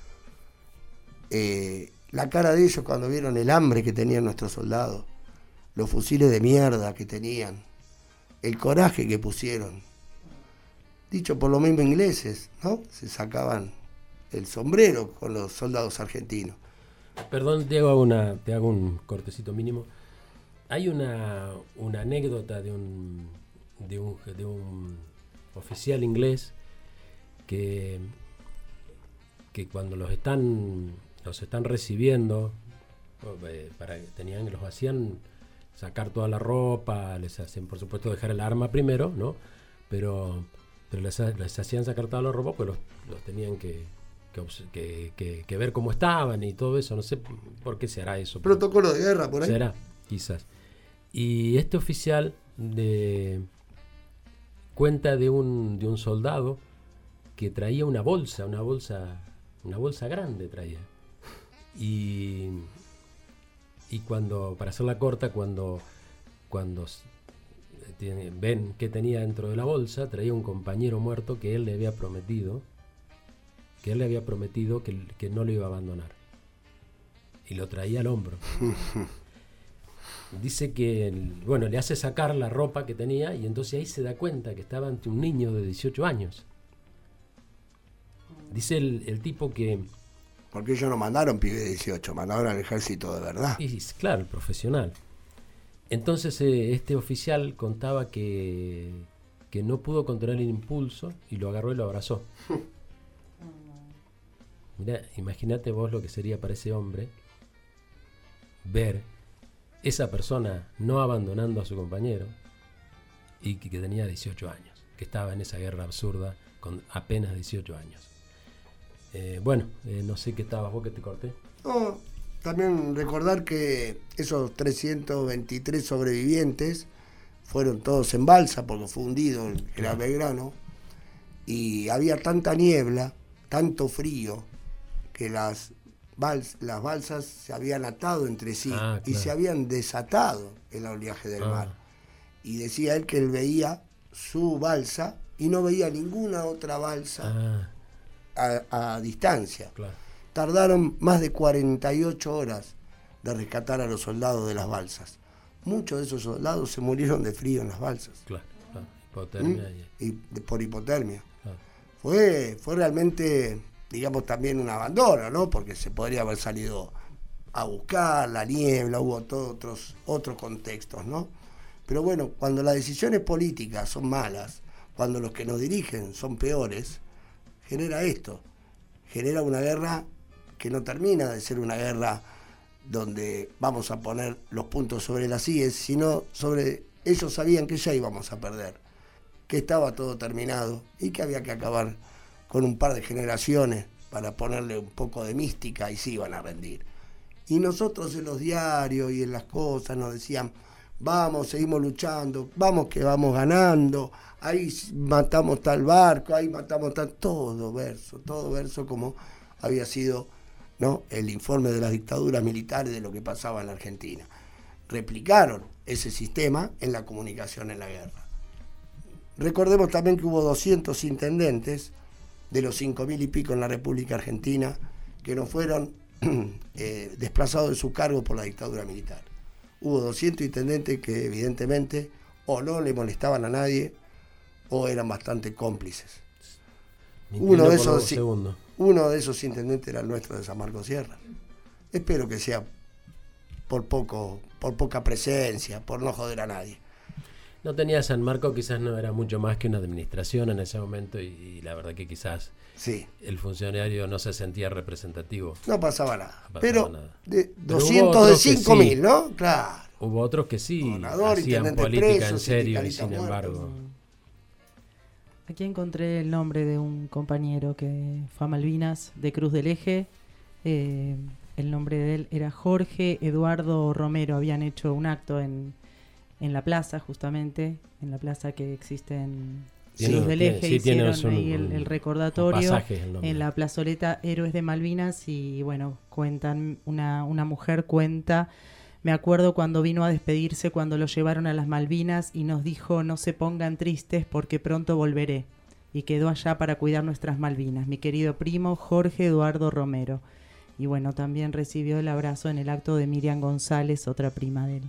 Eh, la cara de ellos cuando vieron el hambre que tenían nuestros soldados, los fusiles de mierda que tenían, el coraje que pusieron, dicho por los mismos ingleses, ¿no? Se sacaban el sombrero con los soldados argentinos. Perdón, te hago, una, te hago un cortecito mínimo. Hay una, una anécdota de un, de, un, de un oficial inglés que, que cuando los están, los están recibiendo, para, tenían, los hacían sacar toda la ropa, les hacían por supuesto dejar el arma primero, ¿no? Pero, pero les, les hacían sacar toda la ropa, pues los, los tenían que, que, que, que ver cómo estaban y todo eso. No sé por qué se hará eso. Protocolo de guerra, por ahí. Será, quizás. Y este oficial de, cuenta de un, de un soldado que traía una bolsa, una bolsa, una bolsa grande traía. Y... Y cuando, para hacerla corta, cuando, cuando tiene, ven qué tenía dentro de la bolsa, traía un compañero muerto que él le había prometido, que él le había prometido que, que no lo iba a abandonar. Y lo traía al hombro. Dice que, bueno, le hace sacar la ropa que tenía y entonces ahí se da cuenta que estaba ante un niño de dieciocho años. Dice el, el tipo que... Porque ellos no mandaron pibe de dieciocho, mandaron al ejército de verdad. Y claro, el profesional. Entonces eh, este oficial contaba que, que no pudo controlar el impulso y lo agarró y lo abrazó. Mirá, imagínate vos lo que sería para ese hombre ver esa persona no abandonando a su compañero y que, que tenía dieciocho años, que estaba en esa guerra absurda con apenas dieciocho años. Eh, bueno, eh, no sé qué estabas vos que te corté. No, también recordar que esos trescientos veintitrés sobrevivientes fueron todos en balsa porque fue hundido el General Belgrano y había tanta niebla, tanto frío, que las, bals, las balsas se habían atado entre sí ah, claro. y se habían desatado el oleaje del ah. mar. Y decía él que él veía su balsa y no veía ninguna otra balsa. Ah. A, a distancia. Claro. Tardaron más de cuarenta y ocho horas de rescatar a los soldados de las balsas. Muchos de esos soldados se murieron de frío en las balsas. Claro, claro. Hipotermia. ¿Mm? Y de, por hipotermia. Claro. Fue, fue realmente, digamos, también un abandono, ¿no? Porque se podría haber salido a buscar la niebla, hubo todos otros, otros contextos, ¿no? Pero bueno, cuando las decisiones políticas son malas, cuando los que nos dirigen son peores, genera esto, genera una guerra que no termina de ser una guerra donde vamos a poner los puntos sobre las íes, sino sobre, ellos sabían que ya íbamos a perder, que estaba todo terminado y que había que acabar con un par de generaciones para ponerle un poco de mística y se iban a rendir. Y nosotros en los diarios y en las cosas nos decían, vamos, seguimos luchando, vamos que vamos ganando, ahí matamos tal barco, ahí matamos tal... Todo verso, todo verso como había sido, ¿no?, el informe de las dictaduras militares de lo que pasaba en la Argentina. Replicaron ese sistema en la comunicación en la guerra. Recordemos también que hubo doscientos intendentes de los cinco mil y pico en la República Argentina que no fueron eh, desplazados de su cargo por la dictadura militar. Hubo doscientos intendentes que evidentemente o no le molestaban a nadie o eran bastante cómplices. Uno de, esos, sí, uno de esos intendentes era el nuestro de San Marcos Sierra. Espero que sea por poco, por poca presencia, por no joder a nadie. No tenía San Marcos, quizás no era mucho más que una administración en ese momento y, y la verdad que quizás sí. el funcionario no se sentía representativo. No pasaba nada. No pasaba pero nada. de Pero doscientos de cinco mil, sí. ¿no? Claro. Hubo otros que sí Gobernador, hacían política preso, en serio y sin muerto. embargo... Aquí encontré el nombre de un compañero que fue a Malvinas, de Cruz del Eje. Eh, el nombre de él era Jorge Eduardo Romero. Habían hecho un acto en, en la plaza, justamente, en la plaza que existe en Tiene, Cruz del tiene, Eje. sí, hicieron un, ahí el, el recordatorio pasaje, el en la plazoleta Héroes de Malvinas y bueno, cuentan, una, una mujer cuenta... Me acuerdo cuando vino a despedirse, cuando lo llevaron a las Malvinas y nos dijo, no se pongan tristes porque pronto volveré. Y quedó allá para cuidar nuestras Malvinas, mi querido primo Jorge Eduardo Romero. Y bueno, también recibió el abrazo en el acto de Miriam González, otra prima de él.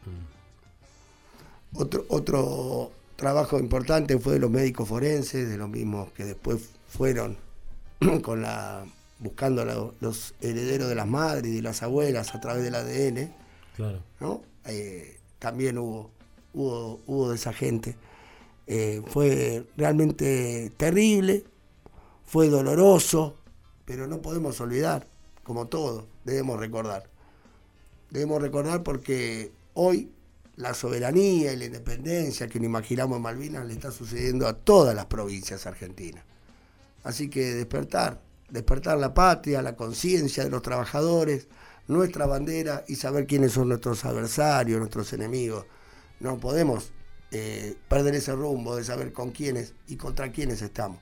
Otro, otro trabajo importante fue de los médicos forenses, de los mismos que después fueron con la buscando la, los herederos de las madres y de las abuelas a través del A D N. Claro. ¿No? Eh, también hubo, hubo, hubo de esa gente. Eh, fue realmente terrible, fue doloroso, pero no podemos olvidar, como todo, debemos recordar. Debemos recordar porque hoy la soberanía y la independencia que nos imaginamos en Malvinas le está sucediendo a todas las provincias argentinas. Así que despertar, despertar la patria, la conciencia de los trabajadores, nuestra bandera y saber quiénes son nuestros adversarios, nuestros enemigos. No podemos eh, perder ese rumbo de saber con quiénes y contra quiénes estamos.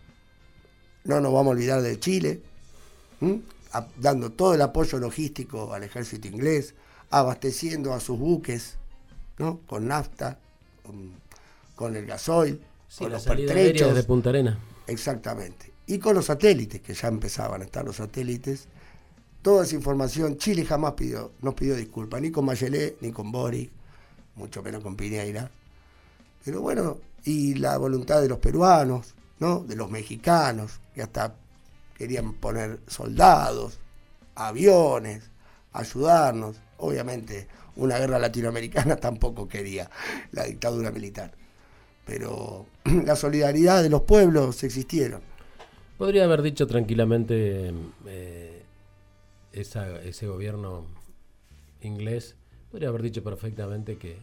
No nos vamos a olvidar de Chile, ¿m? A, dando todo el apoyo logístico al ejército inglés, abasteciendo a sus buques, ¿no? Con nafta, con, con el gasoil, sí, con la los salida pertrechos. aérea de Punta Arenas. Exactamente. Y con los satélites, que ya empezaban a estar los satélites. Toda esa información, Chile jamás pidió, nos pidió disculpas, ni con Bachelet, ni con Boric, mucho menos con Piñera. Pero bueno, y la voluntad de los peruanos, ¿no? De los mexicanos, que hasta querían poner soldados, aviones, ayudarnos. Obviamente, una guerra latinoamericana tampoco quería la dictadura militar. Pero la solidaridad de los pueblos existieron. Podría haber dicho tranquilamente... Eh, Esa, ese gobierno inglés podría haber dicho perfectamente que,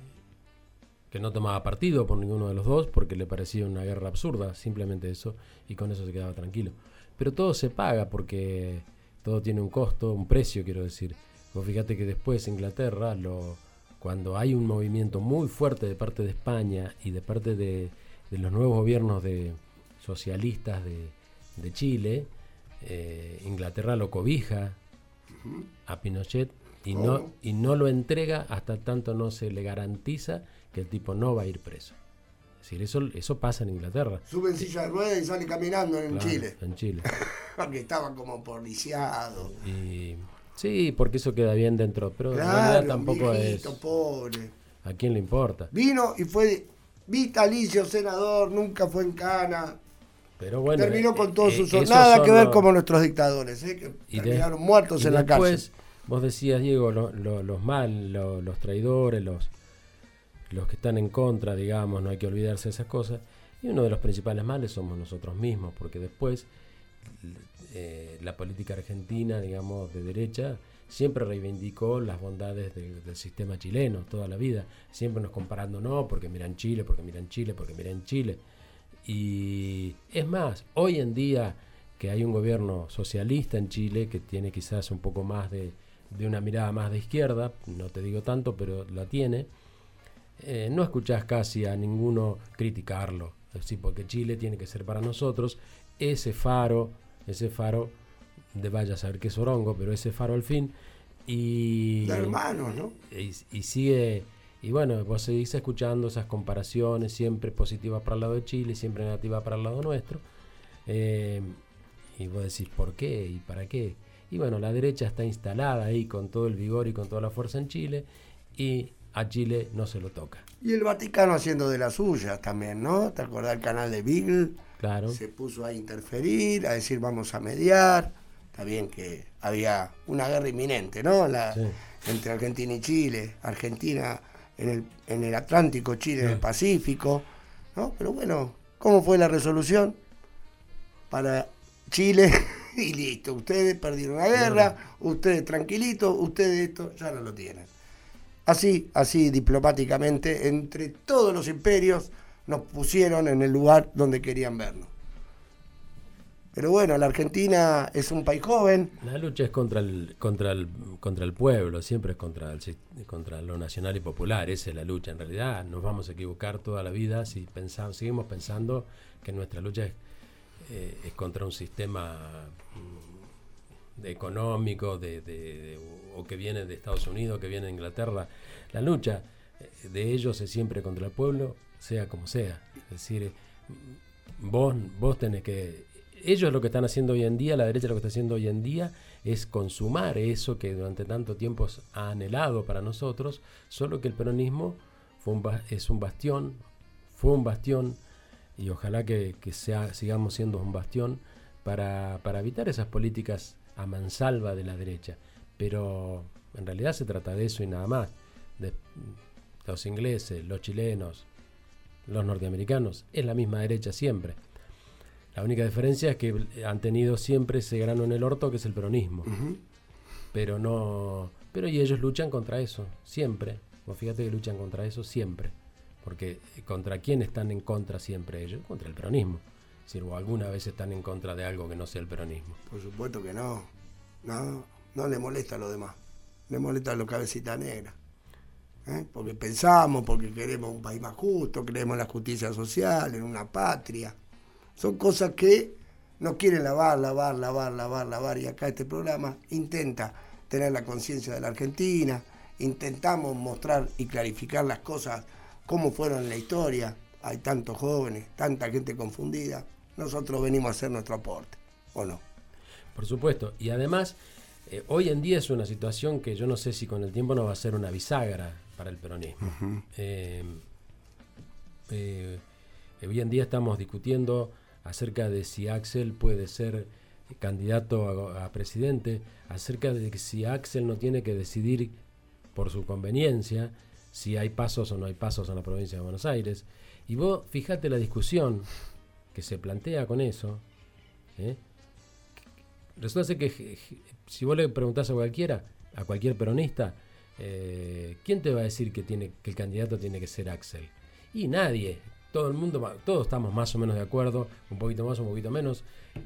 que no tomaba partido por ninguno de los dos porque le parecía una guerra absurda, simplemente eso, y con eso se quedaba tranquilo. Pero todo se paga porque todo tiene un costo, un precio, quiero decir. Vos fíjate que después Inglaterra, lo, cuando hay un movimiento muy fuerte de parte de España y de parte de, de los nuevos gobiernos de socialistas de, de Chile, eh, Inglaterra lo cobija a Pinochet y oh. no y no lo entrega hasta tanto no se le garantiza que el tipo no va a ir preso. Es decir, eso, eso pasa en Inglaterra. Sube en silla de ruedas y sale caminando en Claro, Chile. En Chile. Porque estaban como policiados. Y, sí, porque eso queda bien dentro, pero claro, en realidad tampoco viejito, es... pobre. ¿A quién le importa? Vino y fue vitalicio senador, nunca fue en cana. Pero bueno, terminó con todo eh, su eh, nada que ver los... como nuestros dictadores, ¿eh? Que y terminaron de... muertos y en la cárcel. Después, vos decías, Diego, lo, lo, los mal, lo, los traidores, los, los que están en contra, digamos, no hay que olvidarse de esas cosas. Y uno de los principales males somos nosotros mismos, porque después eh, la política argentina, digamos, de derecha, siempre reivindicó las bondades de, del sistema chileno toda la vida, siempre nos comparando, no, porque miran Chile, porque miran Chile, porque miran Chile. Y es más, hoy en día que hay un gobierno socialista en Chile que tiene quizás un poco más de, de una mirada más de izquierda, no te digo tanto, pero la tiene, eh, no escuchás casi a ninguno criticarlo, es decir, porque Chile tiene que ser para nosotros ese faro, ese faro de vaya a saber qué es Orongo, pero ese faro al fin, y, de hermanos, ¿no? Y, y sigue... Y bueno, vos seguís escuchando esas comparaciones, siempre positivas para el lado de Chile, siempre negativas para el lado nuestro. Eh, y vos decís, ¿por qué? ¿Y para qué? Y bueno, la derecha está instalada ahí con todo el vigor y con toda la fuerza en Chile, y a Chile no se lo toca. Y el Vaticano haciendo de las suyas también, ¿no? ¿Te acordás del canal de Beagle? Claro. Se puso a interferir, a decir vamos a mediar. Está bien que había una guerra inminente, ¿no? La, sí. Entre Argentina y Chile. Argentina... en el, en el Atlántico, Chile en el Pacífico, ¿no? Pero bueno, ¿cómo fue la resolución? Para Chile y listo, ustedes perdieron la guerra, ustedes tranquilitos, ustedes esto ya no lo tienen. Así, así diplomáticamente, entre todos los imperios nos pusieron en el lugar donde querían vernos. Pero bueno, la Argentina es un país joven. La lucha es contra el contra el contra el pueblo, siempre es contra el, contra lo nacional y popular. Esa es la lucha. En realidad nos vamos a equivocar toda la vida si pensamos, seguimos pensando que nuestra lucha es, eh, es contra un sistema mm, de económico de, de, de, o que viene de Estados Unidos, que viene de Inglaterra. La lucha de ellos es siempre contra el pueblo, sea como sea. Es decir, vos vos tenés que... Ellos lo que están haciendo hoy en día, la derecha lo que está haciendo hoy en día es consumar eso que durante tanto tiempo ha anhelado para nosotros, solo que el peronismo fue un, es un bastión, fue un bastión, y ojalá que, que sea, sigamos siendo un bastión para, para evitar esas políticas a mansalva de la derecha. Pero en realidad se trata de eso y nada más. De los ingleses, los chilenos, los norteamericanos, es la misma derecha siempre. La única diferencia es que han tenido siempre ese grano en el orto que es el peronismo. Uh-huh. Pero no, pero y ellos luchan contra eso, siempre. Vos fíjate que luchan contra eso siempre. Porque ¿contra quién están en contra siempre ellos? Contra el peronismo. Es decir, o alguna vez están en contra de algo que no sea el peronismo. Por supuesto que no. No, no le molesta a los demás. Le molesta a los cabecitas negras. ¿Eh? Porque pensamos, porque queremos un país más justo, queremos la justicia social, en una patria. Son cosas que nos quieren lavar, lavar, lavar, lavar, lavar. Y acá este programa intenta tener la conciencia de la Argentina, intentamos mostrar y clarificar las cosas como fueron en la historia. Hay tantos jóvenes, tanta gente confundida. Nosotros venimos a hacer nuestro aporte, ¿o no? Por supuesto. Y además, eh, hoy en día es una situación que yo no sé si con el tiempo no va a ser una bisagra para el peronismo. Uh-huh. eh, eh, hoy en día estamos discutiendo acerca de si Axel puede ser candidato a, a presidente, acerca de que si Axel no tiene que decidir por su conveniencia si hay pasos o no hay pasos en la provincia de Buenos Aires. Y vos fíjate la discusión que se plantea con eso. ¿eh? Resulta ser que si vos le preguntás a cualquiera, a cualquier peronista, eh, ¿quién te va a decir que, tiene, que el candidato tiene que ser Axel? Y nadie. Todo el mundo, todos estamos más o menos de acuerdo, un poquito más, un poquito menos.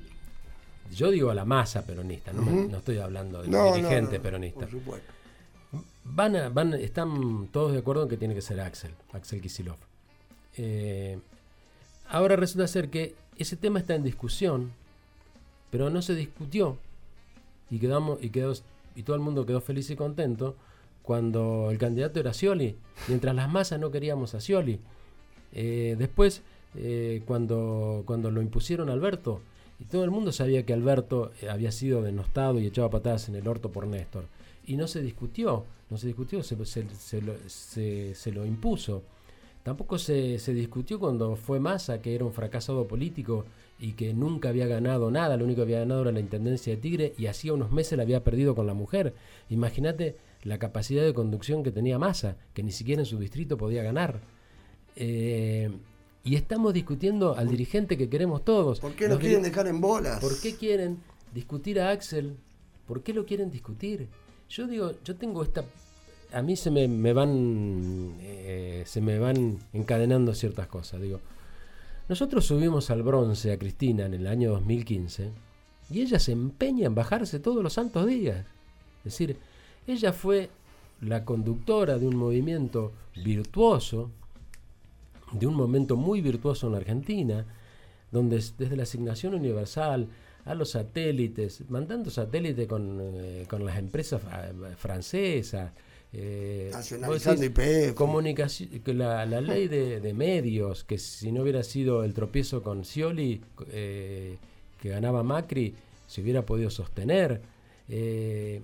Yo digo a la masa peronista, no, uh-huh. me, no estoy hablando de no, dirigentes no, no, peronistas. Por supuesto. Van a, van, están todos de acuerdo en que tiene que ser Axel, Axel Kicillof. Eh, ahora resulta ser que ese tema está en discusión, pero no se discutió y quedamos y quedó y todo el mundo quedó feliz y contento cuando el candidato era Scioli, mientras las masas no queríamos a Scioli. Eh, después, eh, cuando, cuando lo impusieron a Alberto, y todo el mundo sabía que Alberto eh, había sido denostado y echado patadas en el orto por Néstor, y no se discutió, no se discutió, se, se, se, lo, se, se lo impuso. Tampoco se, se discutió cuando fue Massa, que era un fracasado político y que nunca había ganado nada, lo único que había ganado era la intendencia de Tigre, y hacía unos meses la había perdido con la mujer. Imagínate la capacidad de conducción que tenía Massa, que ni siquiera en su distrito podía ganar. Eh, y estamos discutiendo al dirigente que queremos todos. ¿Por qué lo quieren dejar en bolas? ¿Por qué quieren discutir a Axel? ¿Por qué lo quieren discutir? Yo digo, yo tengo esta... A mí se me, me van eh, se me van encadenando ciertas cosas. Digo, nosotros subimos al bronce a Cristina en el año dos mil quince y ella se empeña en bajarse todos los santos días. Es decir, ella fue la conductora de un movimiento virtuoso, de un momento muy virtuoso en la Argentina, donde desde la asignación universal a los satélites, mandando satélites con, eh, con las empresas eh, francesas, eh, nacionalizando I P F, comunicación, la, la ley de, de medios, que si no hubiera sido el tropiezo con Scioli, eh, que ganaba Macri, se hubiera podido sostener. Eh,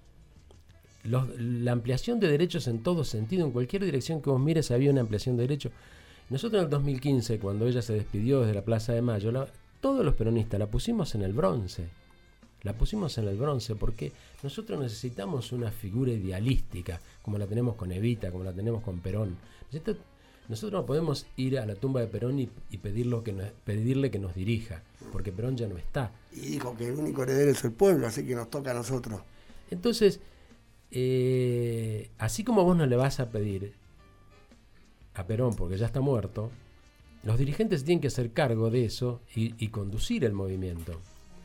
los, la ampliación de derechos en todo sentido, en cualquier dirección que vos mires había una ampliación de derechos. Nosotros en el dos mil quince, cuando ella se despidió desde la Plaza de Mayo, la, todos los peronistas la pusimos en el bronce. La pusimos en el bronce porque nosotros necesitamos una figura idealística, como la tenemos con Evita, como la tenemos con Perón. Nosotros, nosotros no podemos ir a la tumba de Perón y, y pedirlo que nos, pedirle que nos dirija, porque Perón ya no está. Y dijo que el único heredero es el pueblo, así que nos toca a nosotros. Entonces, eh, así como vos no le vas a pedir a Perón, porque ya está muerto, los dirigentes tienen que hacer cargo de eso y, y conducir el movimiento.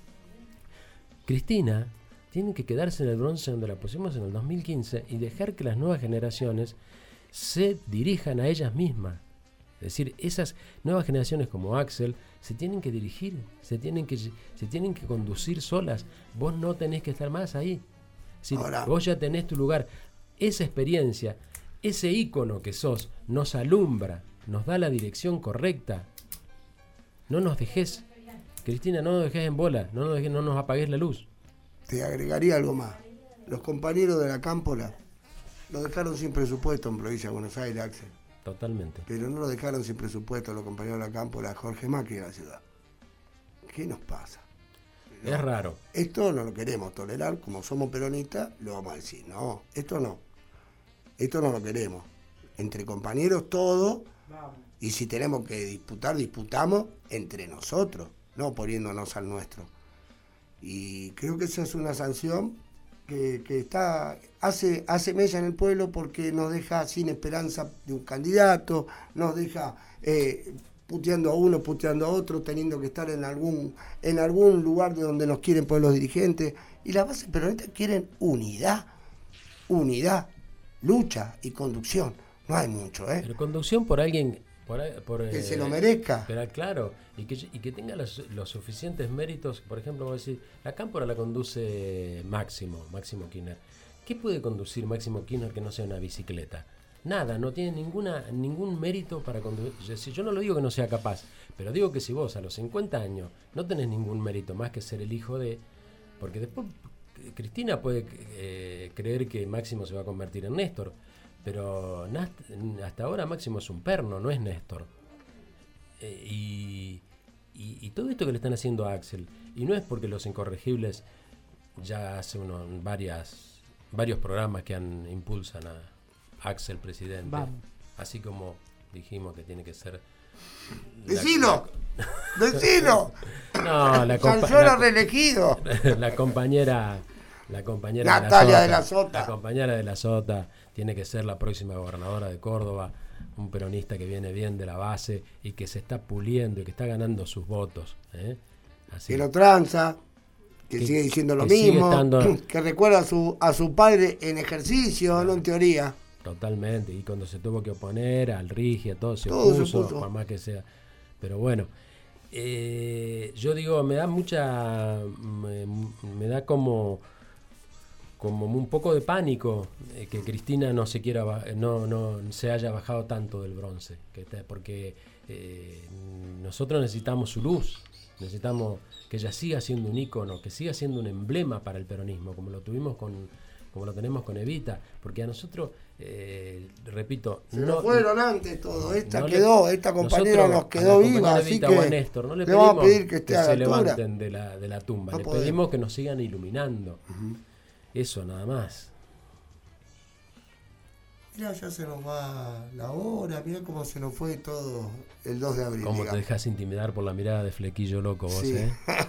Cristina tiene que quedarse en el bronce donde la pusimos en el dos mil quince y dejar que las nuevas generaciones se dirijan a ellas mismas. Es decir, esas nuevas generaciones como Axel se tienen que dirigir, se tienen que, se tienen que conducir solas. Vos no tenés que estar más ahí. Es decir, Ahora, vos ya tenés tu lugar. Esa experiencia, ese ícono que sos, nos alumbra, nos da la dirección correcta. No nos dejes, Cristina, no nos dejes en bola, no nos, dejes, no nos apagues la luz. te agregaría algo más. Los compañeros de la Cámpora lo dejaron sin presupuesto en provincia de Buenos Aires, Axel. Totalmente. Pero no lo dejaron sin presupuesto los compañeros de la Cámpora, a Jorge Macri de la ciudad. ¿Qué nos pasa? ¿No? Es raro. Esto no lo queremos tolerar, como somos peronistas, lo vamos a decir. No, esto no. Esto no lo queremos. Entre compañeros todo, y si tenemos que disputar, disputamos entre nosotros, no poniéndonos al nuestro. Y creo que esa es una sanción que, que está hace, hace mella en el pueblo porque nos deja sin esperanza de un candidato, nos deja eh, puteando a uno, puteando a otro, teniendo que estar en algún, en algún lugar de donde nos quieren poner los dirigentes. Y las bases peronistas quieren unidad, unidad, lucha y conducción. No hay mucho, ¿eh? Pero conducción por alguien... Por, por, que eh, se lo merezca. Pero claro, y que, y que tenga los, los suficientes méritos. Por ejemplo, vamos a decir, la Cámpora la conduce Máximo, Máximo Kirchner. ¿Qué puede conducir Máximo Kirchner que no sea una bicicleta? Nada, no tiene ninguna ningún mérito para conducir. Yo no lo digo que no sea capaz, pero digo que si vos a los cincuenta años no tenés ningún mérito más que ser el hijo de... Porque después Cristina puede eh, creer que Máximo se va a convertir en Néstor. Pero hasta ahora Máximo es un perno, no es Néstor. Eh, y, y, y todo esto que le están haciendo a Axel, y no es porque Los Incorregibles ya hace uno, varias, varios programas que han, impulsan a Axel presidente. Vamos. Así como dijimos que tiene que ser... ¡Vecino! ¡Vecino! No, la compañera reelegido. La compañera... La compañera Natalia de la, Sota, de la Sota. La compañera de la Sota tiene que ser la próxima gobernadora de Córdoba, un peronista que viene bien de la base y que se está puliendo y que está ganando sus votos. ¿eh? Así. Que no tranza, que, que sigue diciendo lo mismo, estando, que recuerda a su, a su padre en ejercicio, claro, no en teoría. Totalmente, y cuando se tuvo que oponer al Rigia, todo se todo opuso, se puso. por más que sea. Pero bueno, eh, yo digo, me da mucha, me, me da como... como un poco de pánico eh, que Cristina no se quiera no no se haya bajado tanto del bronce, que está, porque eh, nosotros necesitamos su luz, necesitamos que ella siga siendo un ícono, que siga siendo un emblema para el peronismo, como lo tuvimos con como lo tenemos con Evita, porque a nosotros eh, repito, se no nos fueron antes todo, esta no quedó, le, esta compañera nos quedó viva, así que o a Néstor, no le, le vamos a pedir que, esté que a la se altura. levanten de la de la tumba, no le podemos. pedimos que nos sigan iluminando. Uh-huh. Eso nada más. Mirá, ya se nos va la hora, mirá cómo se nos fue todo el dos de abril. ¿Cómo digamos. te dejas intimidar por la mirada de flequillo loco vos, sí. eh?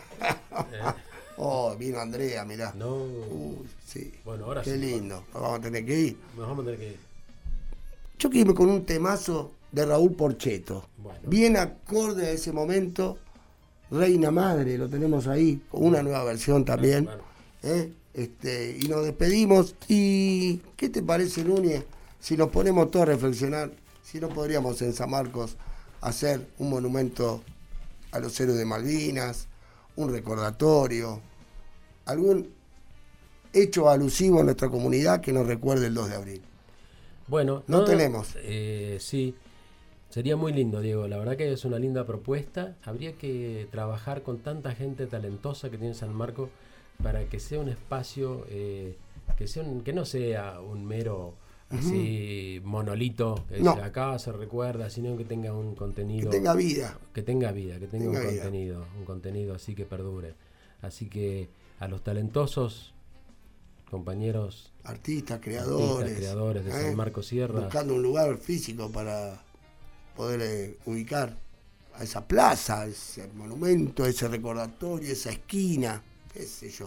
Oh, vino Andrea, mirá. No. Uy, sí. Bueno, ahora Qué sí. lindo, nos vamos a tener que ir. Nos vamos a tener que ir. Yo quiero irme con un temazo de Raúl Porcheto. Bueno. Bien acorde a ese momento, Reina Madre, lo tenemos ahí, con una nueva versión también. Bueno, ¿eh? Este, y nos despedimos. ¿Y qué te parece, Núñez, si nos ponemos todos a reflexionar, si no podríamos en San Marcos hacer un monumento a los héroes de Malvinas, un recordatorio, algún hecho alusivo a nuestra comunidad que nos recuerde el dos de abril? Bueno, no, no tenemos. Eh, sí, sería muy lindo, Diego. La verdad que es una linda propuesta. Habría que trabajar con tanta gente talentosa que tiene San Marcos para que sea un espacio eh, que sea un, que no sea un mero así uh-huh. monolito que no. dice, acá se recuerda, sino que tenga un contenido, que tenga vida, que tenga vida, que tenga, tenga un vida. contenido, un contenido así que perdure. Así que a los talentosos compañeros artistas, creadores, artistas, creadores de ¿eh? San Marcos Sierra. Buscando un lugar físico para poder eh, ubicar a esa plaza, a ese monumento, a ese recordatorio, esa esquina, qué sé yo.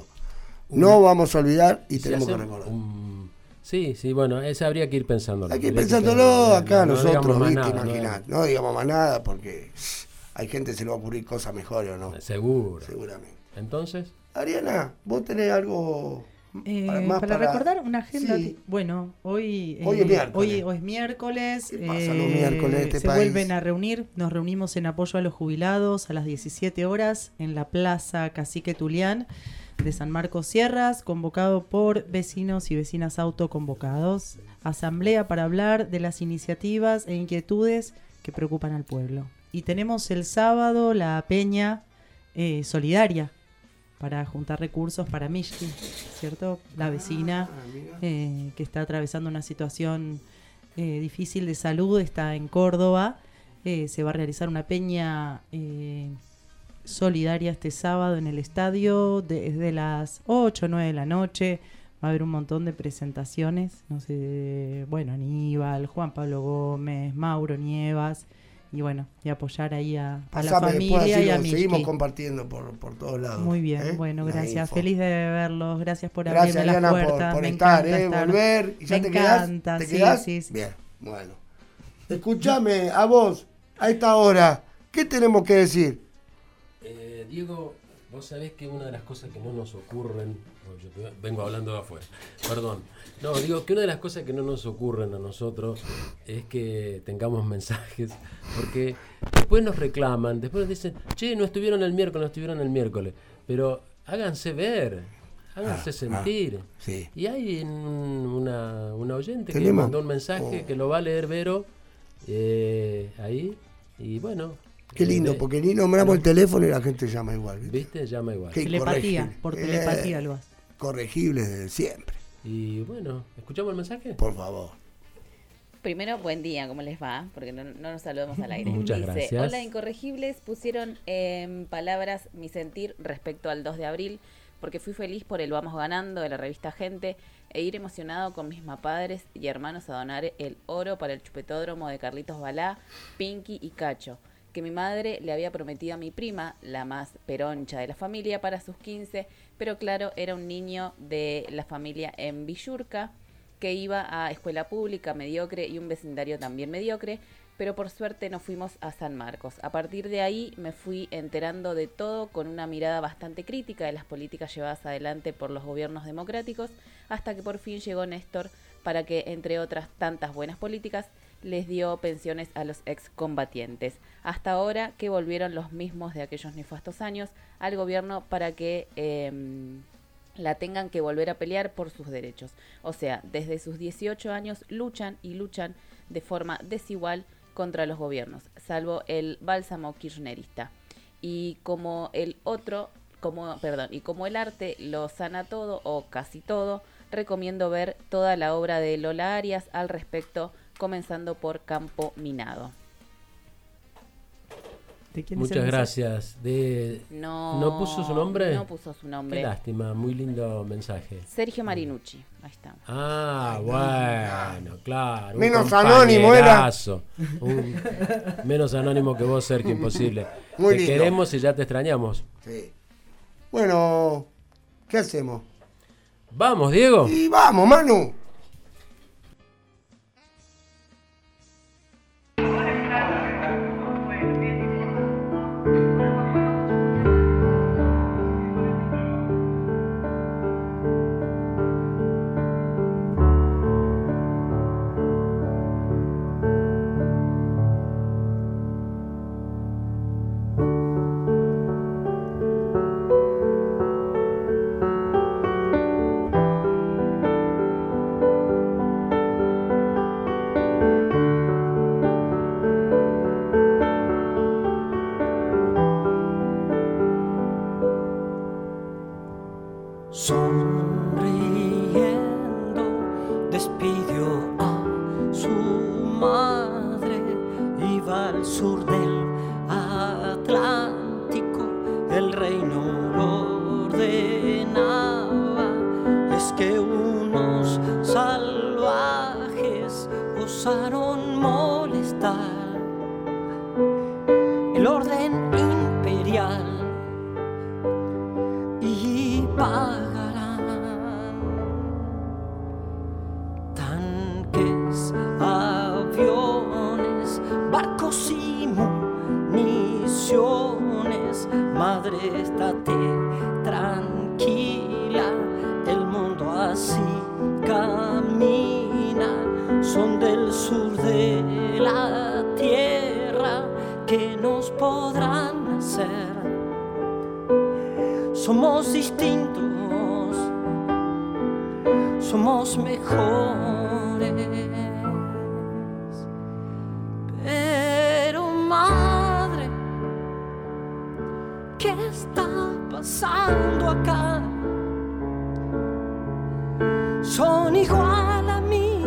No vamos a olvidar y, y tenemos que recordar. Un... Sí, sí, bueno, ese habría que ir pensándolo. Hay que ir pensándolo acá no, nosotros, no ¿viste? nada, Imaginar. No, no digamos más nada porque hay gente que se le va a ocurrir cosas mejores o no. Seguro. Seguramente. Entonces. Ariana, vos tenés algo eh, para, más para, para recordar una agenda. Sí. Que, bueno, hoy, hoy, eh, es miércoles. hoy, hoy es miércoles. ¿Qué pasa eh, los miércoles de este se país? vuelven a reunir. Nos reunimos en apoyo a los jubilados a las diecisiete horas en la Plaza Cacique Tulián de San Marcos Sierras, convocado por vecinos y vecinas autoconvocados. Asamblea para hablar de las iniciativas e inquietudes que preocupan al pueblo. Y tenemos el sábado la peña eh, solidaria para juntar recursos para Mishki, ¿cierto? La vecina eh, que está atravesando una situación eh, difícil de salud, está en Córdoba. Eh, se va a realizar una peña eh, solidaria este sábado en el estadio desde las ocho o nueve de la noche. Va a haber un montón de presentaciones, no sé, bueno, Aníbal, Juan Pablo Gómez, Mauro Nievas, y bueno, y apoyar ahí a, a la familia y a Mishki. Seguimos compartiendo por, por todos lados. Muy bien, ¿eh? bueno, La gracias, info. Feliz de verlos, gracias por Gracias, abrirme Ariana, las puertas. por, por Me estar, encanta eh, estar. volver. ¿Y ya Me te encanta, quedás? ¿Te sí, quedás? sí, sí. Bien, bueno. Escúchame, a vos, a esta hora, ¿qué tenemos que decir? Eh, Diego, vos sabés que una de las cosas que no nos ocurren, yo vengo hablando de afuera, perdón, no, digo que una de las cosas que no nos ocurren a nosotros es que tengamos mensajes, porque después nos reclaman, después nos dicen, che, no estuvieron el miércoles, no estuvieron el miércoles, pero háganse ver, háganse ah, sentir. Ah, sí. Y hay una, una oyente que ¿Tenemos? mandó un mensaje oh. que lo va a leer Vero eh, ahí, y bueno. Qué lindo, eh, porque ni nombramos el teléfono y la gente llama igual. ¿Viste? ¿Viste? Llama igual. Qué Telepatía, por telepatía eh, lo hace. Corregible desde siempre. Y bueno, ¿escuchamos el mensaje? Por favor. Primero, buen día, ¿cómo les va? Porque no, no nos saludamos al aire. Muchas Dice, gracias. hola, incorregibles, pusieron en palabras mi sentir respecto al dos de abril, porque fui feliz por el Vamos Ganando de la revista Gente e ir emocionado con mis mapadres y hermanos a donar el oro para el chupetódromo de Carlitos Balá, Pinky y Cacho, que mi madre le había prometido a mi prima, la más peroncha de la familia, para sus quince, pero claro, era un niño de la familia en Villurca, que iba a escuela pública mediocre y un vecindario también mediocre, pero por suerte nos fuimos a San Marcos. A partir de ahí me fui enterando de todo con una mirada bastante crítica de las políticas llevadas adelante por los gobiernos democráticos, hasta que por fin llegó Néstor para que, entre otras tantas buenas políticas, les dio pensiones a los excombatientes. Hasta ahora que volvieron los mismos de aquellos nefastos años al gobierno para que eh, la tengan que volver a pelear por sus derechos. O sea, desde sus dieciocho años luchan y luchan de forma desigual contra los gobiernos, salvo el bálsamo kirchnerista. Y como el otro, como, perdón, y como el arte lo sana todo o casi todo, recomiendo ver toda la obra de Lola Arias al respecto, comenzando por Campo Minado. ¿De quién Muchas es el gracias. De... No, ¿No puso su nombre? No puso su nombre. Qué lástima, muy lindo mensaje. Sergio Marinucci, ahí está. Ah, bueno, claro. un Menos anónimo era. compañerazo. Un- menos anónimo que vos, Sergio, imposible. Muy te lindo. queremos y ya te extrañamos. Sí. Bueno, ¿qué hacemos? Vamos, Diego. Y vamos, Manu. Sonriendo despidió a su madre, iba al sur del Atlántico, el reino lo ordena. el orden imperial y pagarán tanques, aviones, barcos y municiones. Madre, estate tranquila, el mundo así camina. Son del sur de la tierra que nos podrán hacer. Somos distintos, somos mejores. Pero madre, ¿qué está pasando acá? Son igual a mí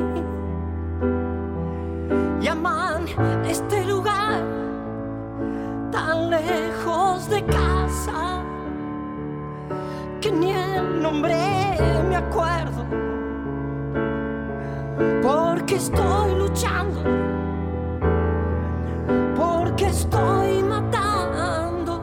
y aman este lugar tan lejos de casa que ni el nombre me acuerdo, porque estoy luchando, porque estoy matando.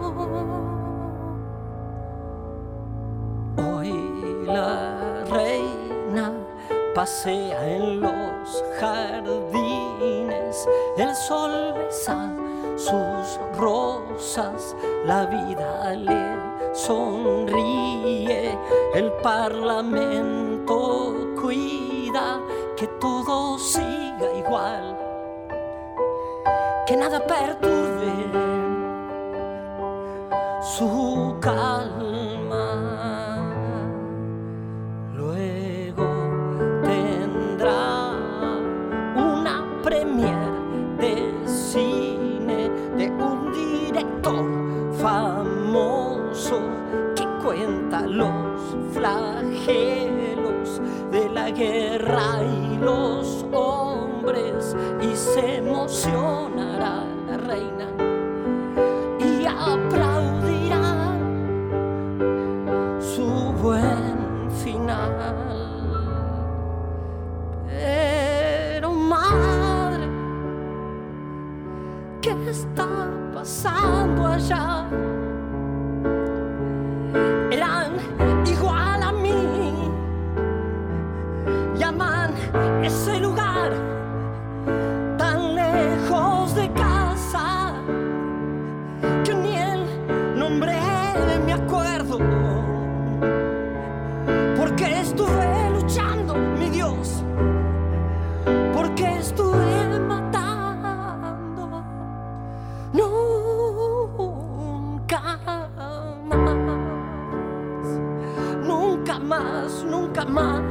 Hoy la reina pasea en los jardines, el sol besa sus rosas, la vida le sonríe, el parlamento cuida que todo siga igual, que nada perturbe su calma. Luego tendrá una premier de cine de un director famoso que cuenta los flagelos de la guerra y los hombres, y se emocionará la reina y aplaudirá su buen final. Pero madre, ¿qué está pasando allá? Eran igual a mí, llaman ese lugar tan lejos de casa que ni el nombre me acuerdo, porque estuve luchando, mi Dios, porque estuve matando. Nunca más, nunca más, nunca más